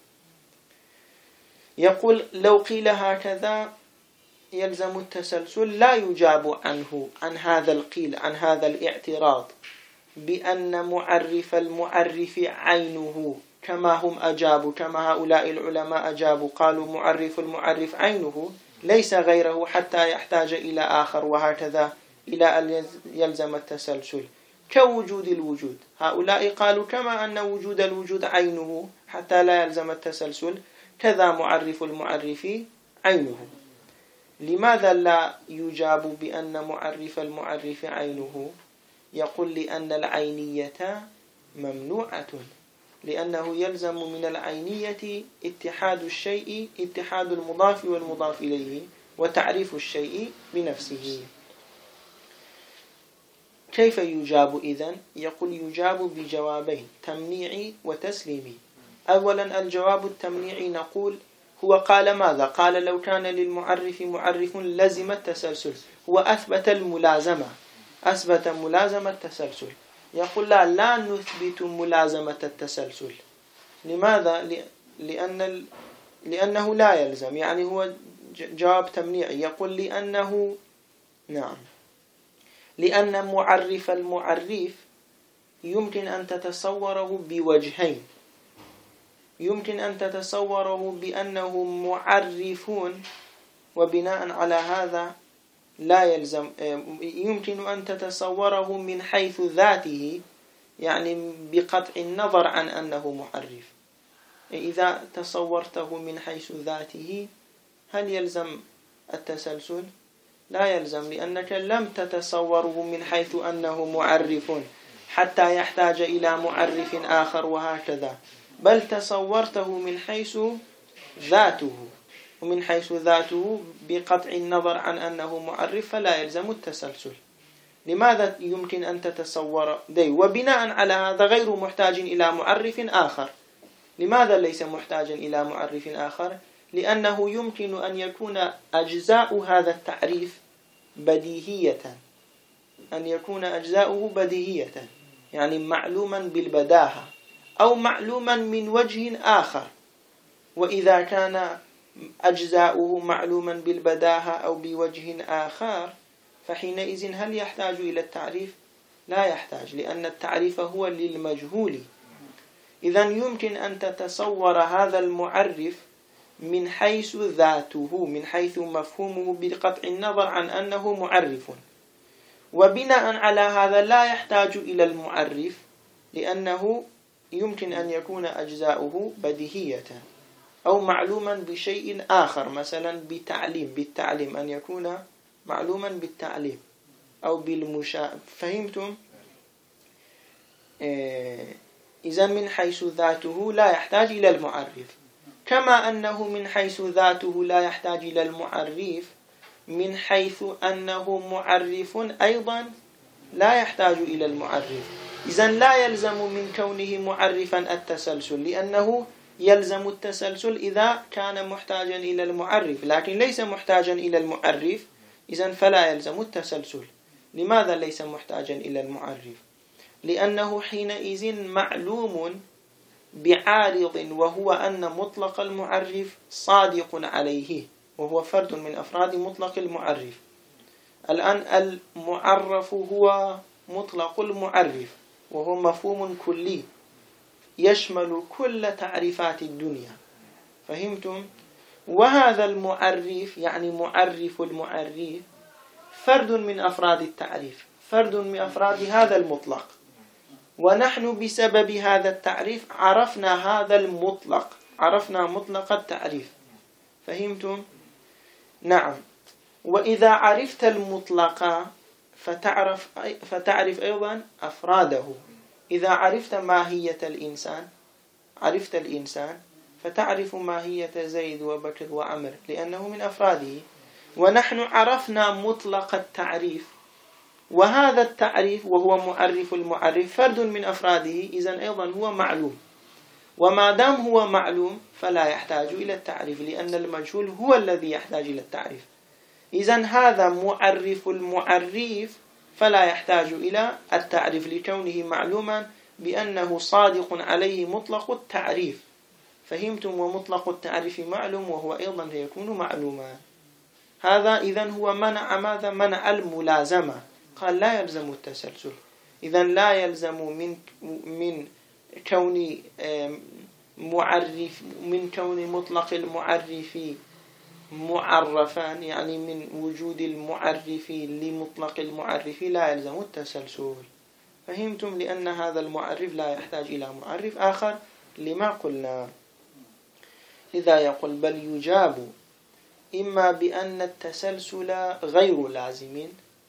يقول لو قيل هكذا يلزم التسلسل لا يجاب عنه، عن هذا القيل، عن هذا الاعتراض بأن معرف المعرف عينه، كما هم أجابوا، كما هؤلاء العلماء أجابوا، قالوا معرف المعرف عينه ليس غيره حتى يحتاج إلى آخر، وهكذا إلى أن يلزم التسلسل. كوجود الوجود، هؤلاء قالوا كما أن وجود الوجود عينه حتى لا يلزم التسلسل، كذا معرف المعرف عينه. لماذا لا يجاب بأن معرف المعرف عينه؟ يقول لأن العينية ممنوعة، لأنه يلزم من العينية اتحاد الشيء، اتحاد المضاف والمضاف إليه، وتعريف الشيء بنفسه. كيف يجاب إذن؟ يقول يجاب بجوابين، تمنيعي وتسليمي. أولا الجواب التمنيعي نقول هو قال ماذا؟ قال لو كان للمعرف معرف لزم التسلسل، هو أثبت الملازمة، أثبت ملازمة التسلسل. يقول لا نثبت ملازمة التسلسل. لماذا؟ لأنه لا يلزم، يعني هو جواب تمنيعي. يقول لأن معرف المعرف يمكن أن تتصوره بوجهين، يمكن أن تتصوره بأنه معرفون، وبناء على هذا لا يلزم. يمكن أن تتصوره من حيث ذاته، يعني بقطع النظر عن أنه معرف. إذا تصورته من حيث ذاته هل يلزم التسلسل؟ لا يلزم، لأنك لم تتصوره من حيث أنه معرف حتى يحتاج إلى معرف آخر وهكذا، بل تصورته من حيث ذاته، ومن حيث ذاته بقطع النظر عن أنه معرف فلا يلزم التسلسل. لماذا يمكن أن تتصور دي؟ وبناء على هذا غير محتاج إلى معرف آخر. لماذا ليس محتاجا إلى معرف آخر؟ لأنه يمكن أن يكون أجزاء هذا التعريف بديهية، أن يكون أجزاؤه بديهية، يعني معلوما بالبداهة أو معلوما من وجه آخر. وإذا كان أجزاؤه معلوما بالبداهة أو بوجه آخر فحينئذ هل يحتاج إلى التعريف؟ لا يحتاج، لأن التعريف هو للمجهول. إذن يمكن أن تتصور هذا المعرف من حيث ذاته، من حيث مفهومه بقطع النظر عن أنه معرف، وبناء على هذا لا يحتاج إلى المعرف، لأنه يمكن أن يكون أجزاؤه بديهية أو معلوما بشيء آخر، مثلا بالتعليم أن يكون معلوما بالتعليم أو فهمتم؟ إذن من حيث ذاته لا يحتاج إلى المعرف، كما أنه من حيث ذاته لا يحتاج إلى المعرف، من حيث أنه معرف أيضا لا يحتاج إلى المعرف. إذن لا يلزم من كونه معرفا التسلسل، لأنه يلزم التسلسل إذا كان محتاجا إلى المعرف، لكن ليس محتاجا إلى المعرف، إذن فلا يلزم التسلسل. لماذا ليس محتاجا إلى المعرف؟ لأنه حينئذ معلوم بعارض، وهو أن مطلق المعرف صادق عليه، وهو فرد من أفراد مطلق المعرف. الآن المعرف هو مطلق المعرف، وهو مفهوم كلي يشمل كل تعريفات الدنيا، فهمتم؟ وهذا المعرف يعني معرف المعرف فرد من أفراد التعريف، فرد من أفراد هذا المطلق، ونحن بسبب هذا التعريف عرفنا هذا المطلق، عرفنا مطلق التعريف. فهمتم؟ نعم. وإذا عرفت المطلق فتعرف أيضا أفراده. إذا عرفت ماهية الإنسان، عرفت الإنسان فتعرف ماهية زيد وبكر وعمر لأنه من أفراده. ونحن عرفنا مطلق التعريف، وهذا التعريف وهو معرف المعرف فرد من أفراده، إذن أيضا هو معلوم. وما دام هو معلوم فلا يحتاج إلى التعريف، لأن المجهول هو الذي يحتاج إلى التعريف. إذن هذا معرف المعرف فلا يحتاج إلى التعريف لكونه معلوما بأنه صادق عليه مطلق التعريف. فهمتم؟ ومطلق التعريف معلوم وهو أيضا يكون معلوما. هذا إذن هو منع ماذا؟ منع الملازمة. قال لا يلزم التسلسل. إذن لا يلزم من كون معرف، من كون مطلق المعرف معرفان، يعني من وجود المعرف لمطلق المعرف لا يلزم التسلسل. فهمتم؟ لأن هذا المعرف لا يحتاج إلى معرف آخر لما قلنا. لذا يقول بل يجاب إما بأن التسلسل غير لازم،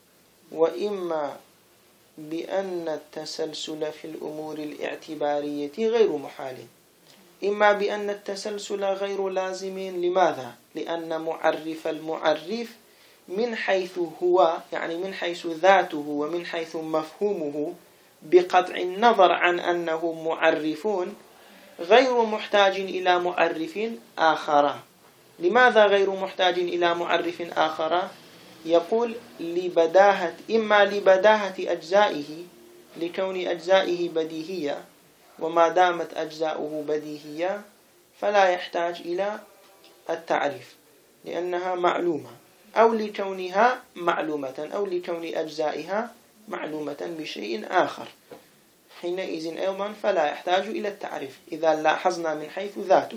وإما بأن التسلسل في الأمور الاعتبارية غير محال. إما بأن التسلسل غير لازم، لماذا؟ لأن معرف المعرف من حيث هو، يعني من حيث ذاته ومن حيث مفهومه بقطع النظر عن أنه معرفون غير محتاج إلى معرف آخر. لماذا غير محتاج إلى معرف آخر؟ يقول لبداهة، إما لبداهة أجزائه، لكون أجزائه بديهية، وما دامت أجزاؤه بديهية فلا يحتاج إلى التعريف لأنها معلومة، أو لكونها معلومة، أو لكون أجزائها معلومة بشيء آخر، حينئذ أيضا فلا يحتاج إلى التعريف إذا لاحظنا من حيث ذاته.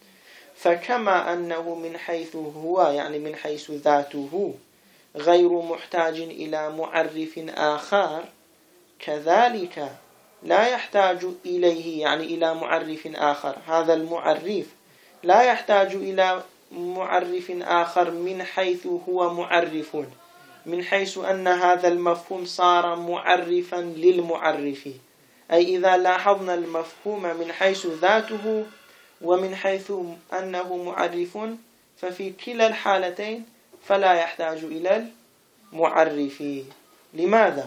فكما أنه من حيث هو، يعني من حيث ذاته غير محتاج إلى معرف آخر، كذلك لا يحتاج إليه، يعني إلى معرف آخر. هذا المعرف لا يحتاج إلى معرف آخر من حيث هو معرف، من حيث أن هذا المفهوم صار معرفا للمعرف. أي إذا لاحظنا المفهوم من حيث ذاته ومن حيث أنه معرف، ففي كلا الحالتين فلا يحتاج إلى المعرف. لماذا؟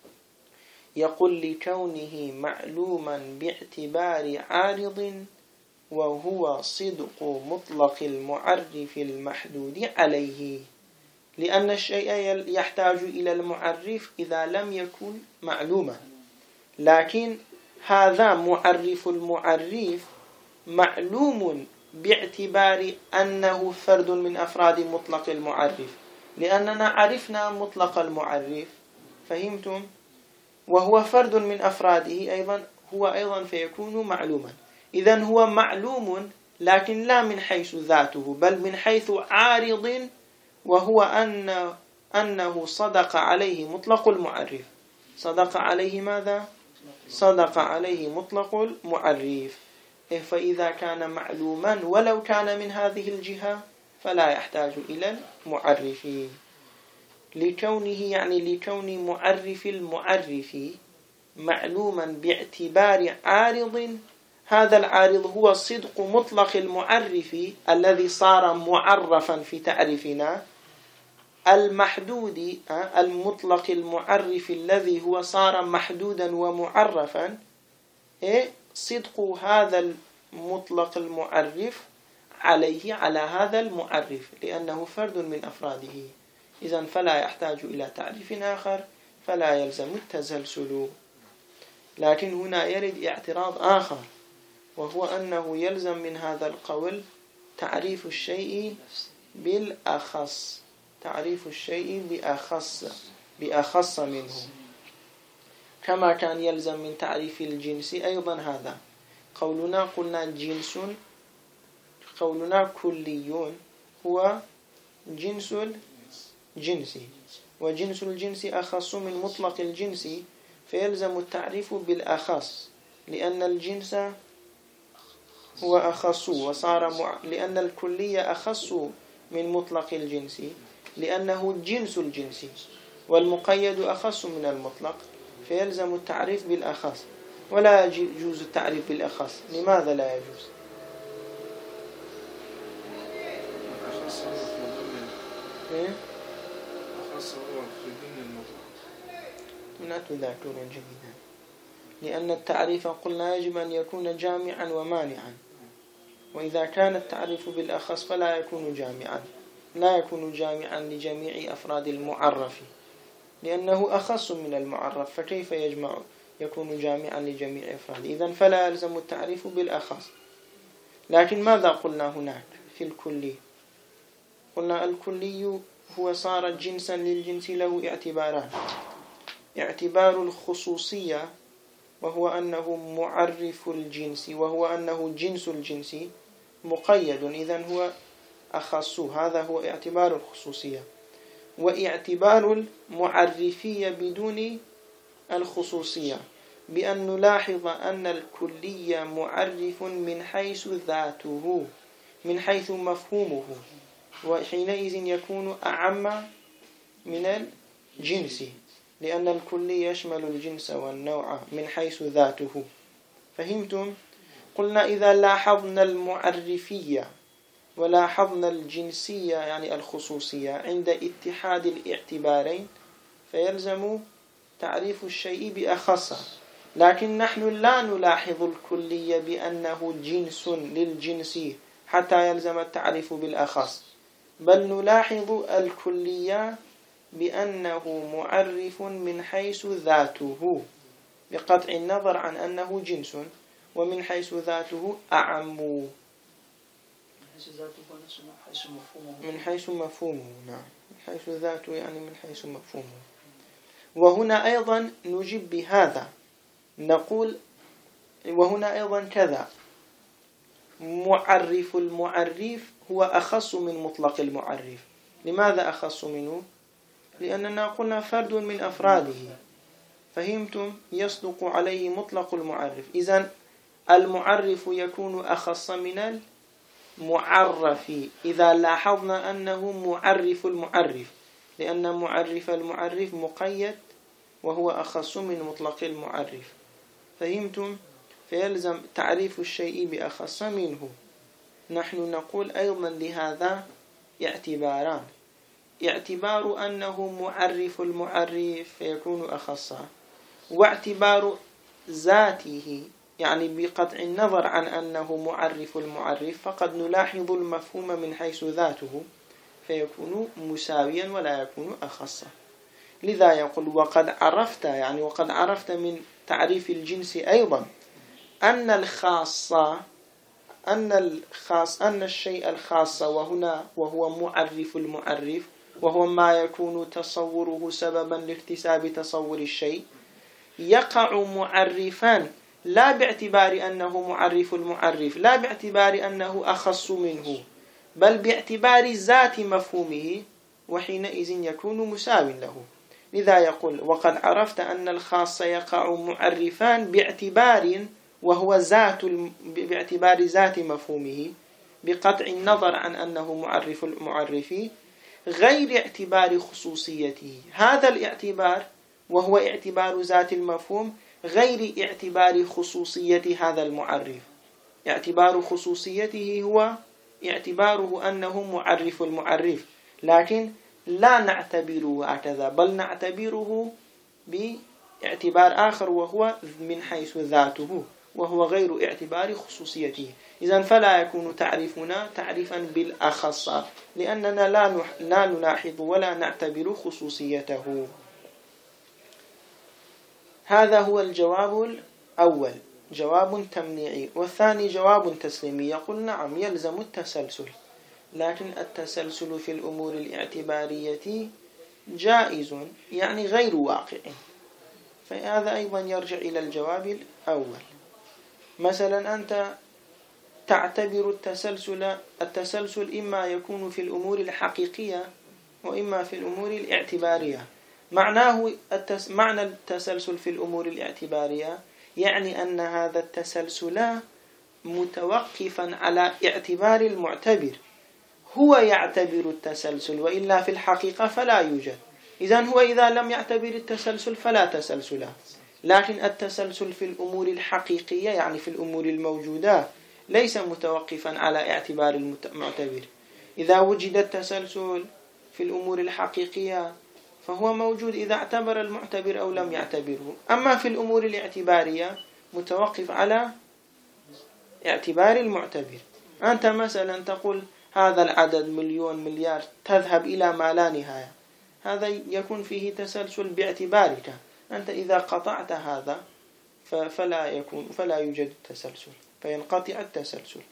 يقول لكونه معلوما باعتبار عارض، وهو صدق مطلق المعرف المحدود عليه. لأن الشيء يحتاج إلى المعرف إذا لم يكن معلوما، لكن هذا معرف المعرف معلوم باعتبار أنه فرد من أفراد مطلق المعرف، لأننا عرفنا مطلق المعرف. فهمتم؟ وهو فرد من أفراده أيضا، هو أيضا فيكون معلوما. إذن هو معلوم لكن لا من حيث ذاته، بل من حيث عارض، وهو أنه صدق عليه مطلق المعرف. صدق عليه ماذا؟ صدق عليه مطلق المعرف. فإذا كان معلوما ولو كان من هذه الجهة فلا يحتاج إلى المعرف، لكونه، يعني لكون معرف المعرف معلوما باعتبار عارض. هذا العارض هو صدق مطلق المعرف الذي صار معرفا في تعريفنا، المحدود، المطلق المعرف الذي هو صار محدودا ومعرفا. صدق هذا المطلق المعرف عليه، على هذا المعرف، لأنه فرد من أفراده. إذن فلا يحتاج إلى تعريف آخر، فلا يلزم التسلسل. لكن هنا يرد اعتراض آخر، وهو أنه يلزم من هذا القول تعريف الشيء بالأخص، تعريف الشيء بأخص منه، كما كان يلزم من تعريف الجنس أيضا. هذا قولنا، قلنا جنس قولنا كليون هو جنس الجنس، وجنس الجنس أخص من مطلق الجنس، فيلزم التعريف بالأخص لأن الجنس هو أخص لأن الكلية أخص من مطلق الجنس لأنه جنس الجنس، والمقيد أخص من المطلق، فيلزم التعريف بالأخص. ولا يجوز التعريف بالأخص. لماذا لا يجوز؟ أخص هو في ضمن المطلق. لا تذاكرون جيدا، لأن التعريف قلنا يجب أن يكون جامعا ومانعا، وإذا كان التعريف بالأخص فلا يكون جامعا، لا يكون جامعا لجميع أفراد المعرف لأنه أخص من المعرف، فكيف يكون جامعا لجميع أفراد؟ إذن فلا يلزم التعريف بالأخص. لكن ماذا قلنا هناك في الكلي؟ قلنا الكلي هو صار جنسا للجنس له اعتباران: اعتبار الخصوصية وهو أنه معرف الجنس وهو أنه جنس الجنس مقيد، إذن هو أخص، هذا هو اعتبار الخصوصية. واعتبار المعرفية بدون الخصوصية بأن نلاحظ أن الكلية معرف من حيث ذاته، من حيث مفهومه، وحينئذ يكون أعم من الجنس لأن الكلي يشمل الجنس والنوع من حيث ذاته. فهمتم؟ قلنا إذا لاحظنا المعرفية ولاحظنا الجنسية يعني الخصوصية عند اتحاد الاعتبارين فيلزم تعريف الشيء بأخص، لكن نحن لا نلاحظ الكلية بأنه جنس للجنس حتى يلزم التعريف بالأخص، بل نلاحظ الكلية بأنه معرف من حيث ذاته بقطع النظر عن أنه جنس، ومن حيث ذاته أعم، من حيث مفهومه. نعم، من حيث ذاته يعني من حيث مفهومه. وهنا أيضا نجيب بهذا، نقول وهنا أيضا كذا: معرف المعرف هو أخص من مطلق المعرف. لماذا أخص منه؟ لأننا قلنا فرد من أفراده. فهمتم؟ يصدق عليه مطلق المعرف. إذن المعرف يكون أخص من المعرف إذا لاحظنا أنه معرف المعرف، لأن معرف المعرف مقيد وهو أخص من مطلق المعرف. فهمتم؟ فيلزم تعريف الشيء بأخص منه. نحن نقول أيضا لهذا اعتباران: اعتبار أنه معرف المعرف فيكون أخصا، واعتبار ذاته يعني بقطع النظر عن أنه معرف المعرف فقد نلاحظ المفهوم من حيث ذاته فيكون مساويا ولا يكون أخصا. لذا يقول وقد عرفت، يعني وقد عرفت من تعريف الجنس أيضا أن الشيء الخاص وهو معرف المعرف، وهو ما يكون تصوره سببا لاكتساب تصور الشيء، يقع معرفان لا باعتبار أنه معرف المعرف، لا باعتبار أنه أخص منه، بل باعتبار ذات مفهومه، وحينئذ يكون مساو له. لذا يقول وقد عرفت أن الخاص يقع معرفان باعتبار وهو باعتبار ذات مفهومه بقطع النظر عن أنه معرف المعرف غير اعتبار خصوصيته. هذا الاعتبار وهو اعتبار ذات المفهوم غير اعتبار خصوصية هذا المعرف. اعتبار خصوصيته هو اعتباره أنه معرف المعرف، لكن لا نعتبره هكذا، بل نعتبره باعتبار آخر وهو من حيث ذاته، وهو غير اعتبار خصوصيته. إذن فلا يكون تعريفنا تعريفا بالأخص لأننا لا نلاحظ ولا نعتبر خصوصيته. هذا هو الجواب الأول، جواب تمنيعي. والثاني جواب تسليمي. يقول نعم يلزم التسلسل، لكن التسلسل في الأمور الاعتبارية جائز يعني غير واقع. فهذا أيضا يرجع إلى الجواب الأول. مثلا أنت تعتبر التسلسل إما يكون في الأمور الحقيقية وإما في الأمور الاعتبارية. معنى التسلسل في الأمور الاعتبارية يعني أن هذا التسلسل متوقفا على اعتبار المعتبر، هو يعتبر التسلسل وإلا في الحقيقة فلا يوجد. إذن هو إذا لم يعتبر التسلسل فلا تسلسل. لكن التسلسل في الأمور الحقيقية يعني في الأمور الموجودة ليس متوقفا على اعتبار المعتبر. إذا وجد التسلسل في الأمور الحقيقية فهو موجود إذا اعتبر المعتبر أو لم يعتبره. أما في الأمور الاعتبارية متوقف على اعتبار المعتبر. أنت مثلا تقول هذا العدد مليون مليار تذهب إلى ما لا نهاية، هذا يكون فيه تسلسل باعتبارك. أنت إذا قطعت هذا فلا يوجد التسلسل، فينقطع التسلسل.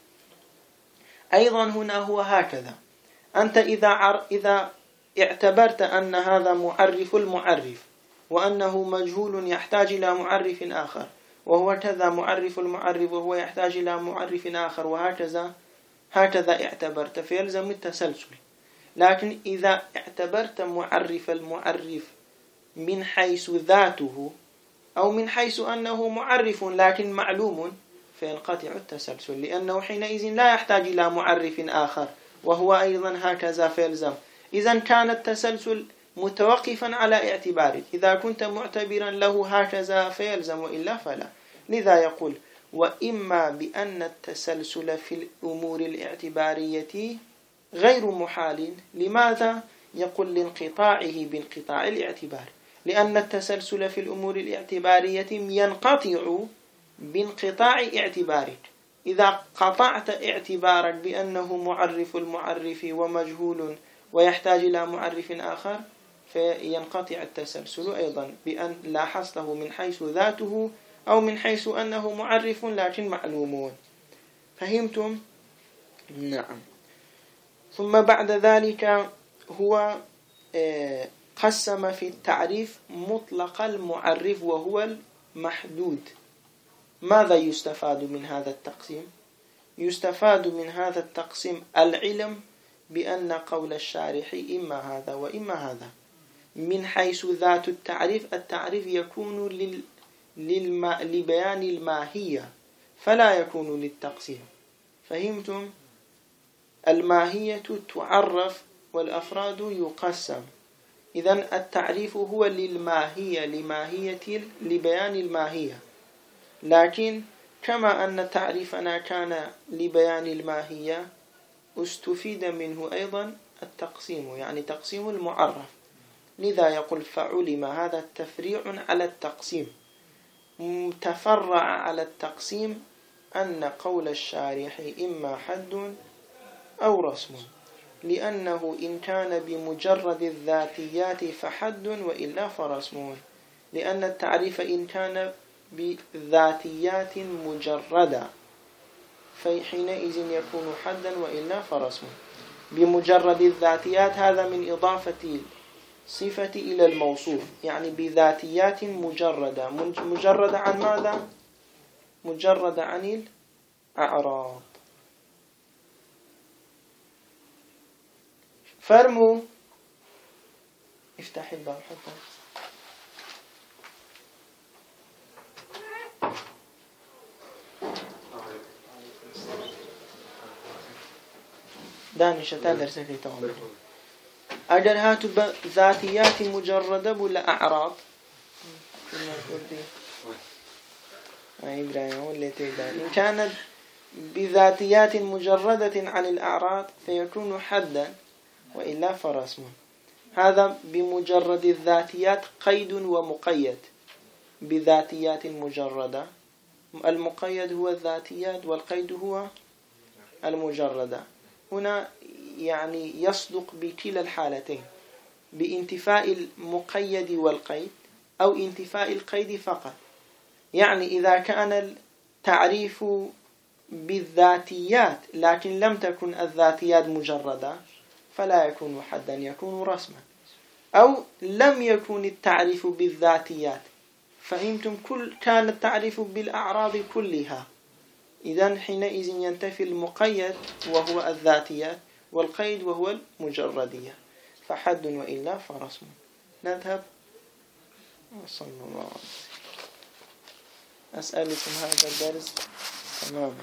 أيضا هنا هو هكذا، أنت إذا اعتبرت أن هذا معرف المعرف وأنه مجهول يحتاج إلى معرف آخر، وهو كذا معرف المعرف وهو يحتاج إلى معرف آخر، وهكذا اعتبرت، فيلزم التسلسل. لكن إذا اعتبرت معرف المعرف من حيث ذاته أو من حيث أنه معرف لكن معلوم، فينقطع التسلسل، لأنه حينئذ لا يحتاج إلى معرف آخر وهو أيضا هكذا، فيلزم. إذن كان التسلسل متوقفا على اعتباره، إذا كنت معتبرا له هكذا فيلزم وإلا فلا. لذا يقول وإما بأن التسلسل في الأمور الاعتبارية غير محال. لماذا؟ يقول لانقطاعه بانقطاع الاعتبار، لأن التسلسل في الأمور الاعتبارية ينقطع بانقطاع اعتبارك. إذا قطعت اعتبارك بأنه معرف المعرف ومجهول ويحتاج إلى معرف آخر فينقطع التسلسل أيضا، بأن لا حصله من حيث ذاته أو من حيث أنه معرف لكن معلوم. فهمتم؟ نعم. ثم بعد ذلك هو قسم في التعريف مطلق المعرف وهو المحدود. ماذا يستفاد من هذا التقسيم؟ يستفاد من هذا التقسيم العلم بأن قول الشارح إما هذا وإما هذا. من حيث ذات التعريف، التعريف يكون لبيان الماهية فلا يكون للتقسيم. فهمتم؟ الماهية تعرف والأفراد يقسم. إذن التعريف هو للماهية، لبيان الماهية. لكن كما أن تعريفنا كان لبيان الماهية استفيد منه أيضا التقسيم، يعني تقسيم المعرف. لذا يقول فعلم هذا التفريع على التقسيم، تفرع على التقسيم أن قول الشارح إما حد أو رسم، لأنه إن كان بمجرد الذاتيات فحد وإلا فرسم، لأن التعريف إن كان بذاتيات مجردة فحينئذ يكون حدا وإلا فرسم. بمجرد الذاتيات هذا من إضافة صفة إلى الموصوف، يعني بذاتيات مجردة. مجردة عن ماذا؟ مجردة عن الأعراض. فرموا افتح الباب حتى دانش تدرس في توم. أجر هاتوا ذاتيات مجردة ولا أعراض؟ إن كانت بذاتيات مجردة عن الأعراض فيكون حدا وإلا فرسم. هذا بمجرد الذاتيات قيد ومقيد. بذاتيات مجردة، المقيد هو الذاتيات والقيد هو المجردة. هنا يعني يصدق بكلا الحالتين، بانتفاء المقيد والقيد أو انتفاء القيد فقط. يعني إذا كان التعريف بالذاتيات لكن لم تكن الذاتيات مجردة فلا يكون حدا، يكون رسما. أو لم يكن التعريف بالذاتيات، فهمتم؟ كان التعريف بالأعراض كلها إذن حينئذ ينتفي المقيد وهو الذاتيات، والقيد وهو المجردية، فحد وإلا فرسم. نذهب. وصلى الله عليه وسلم. أسألكم هذا الدرس تماما.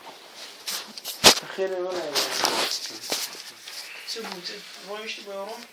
خير ولا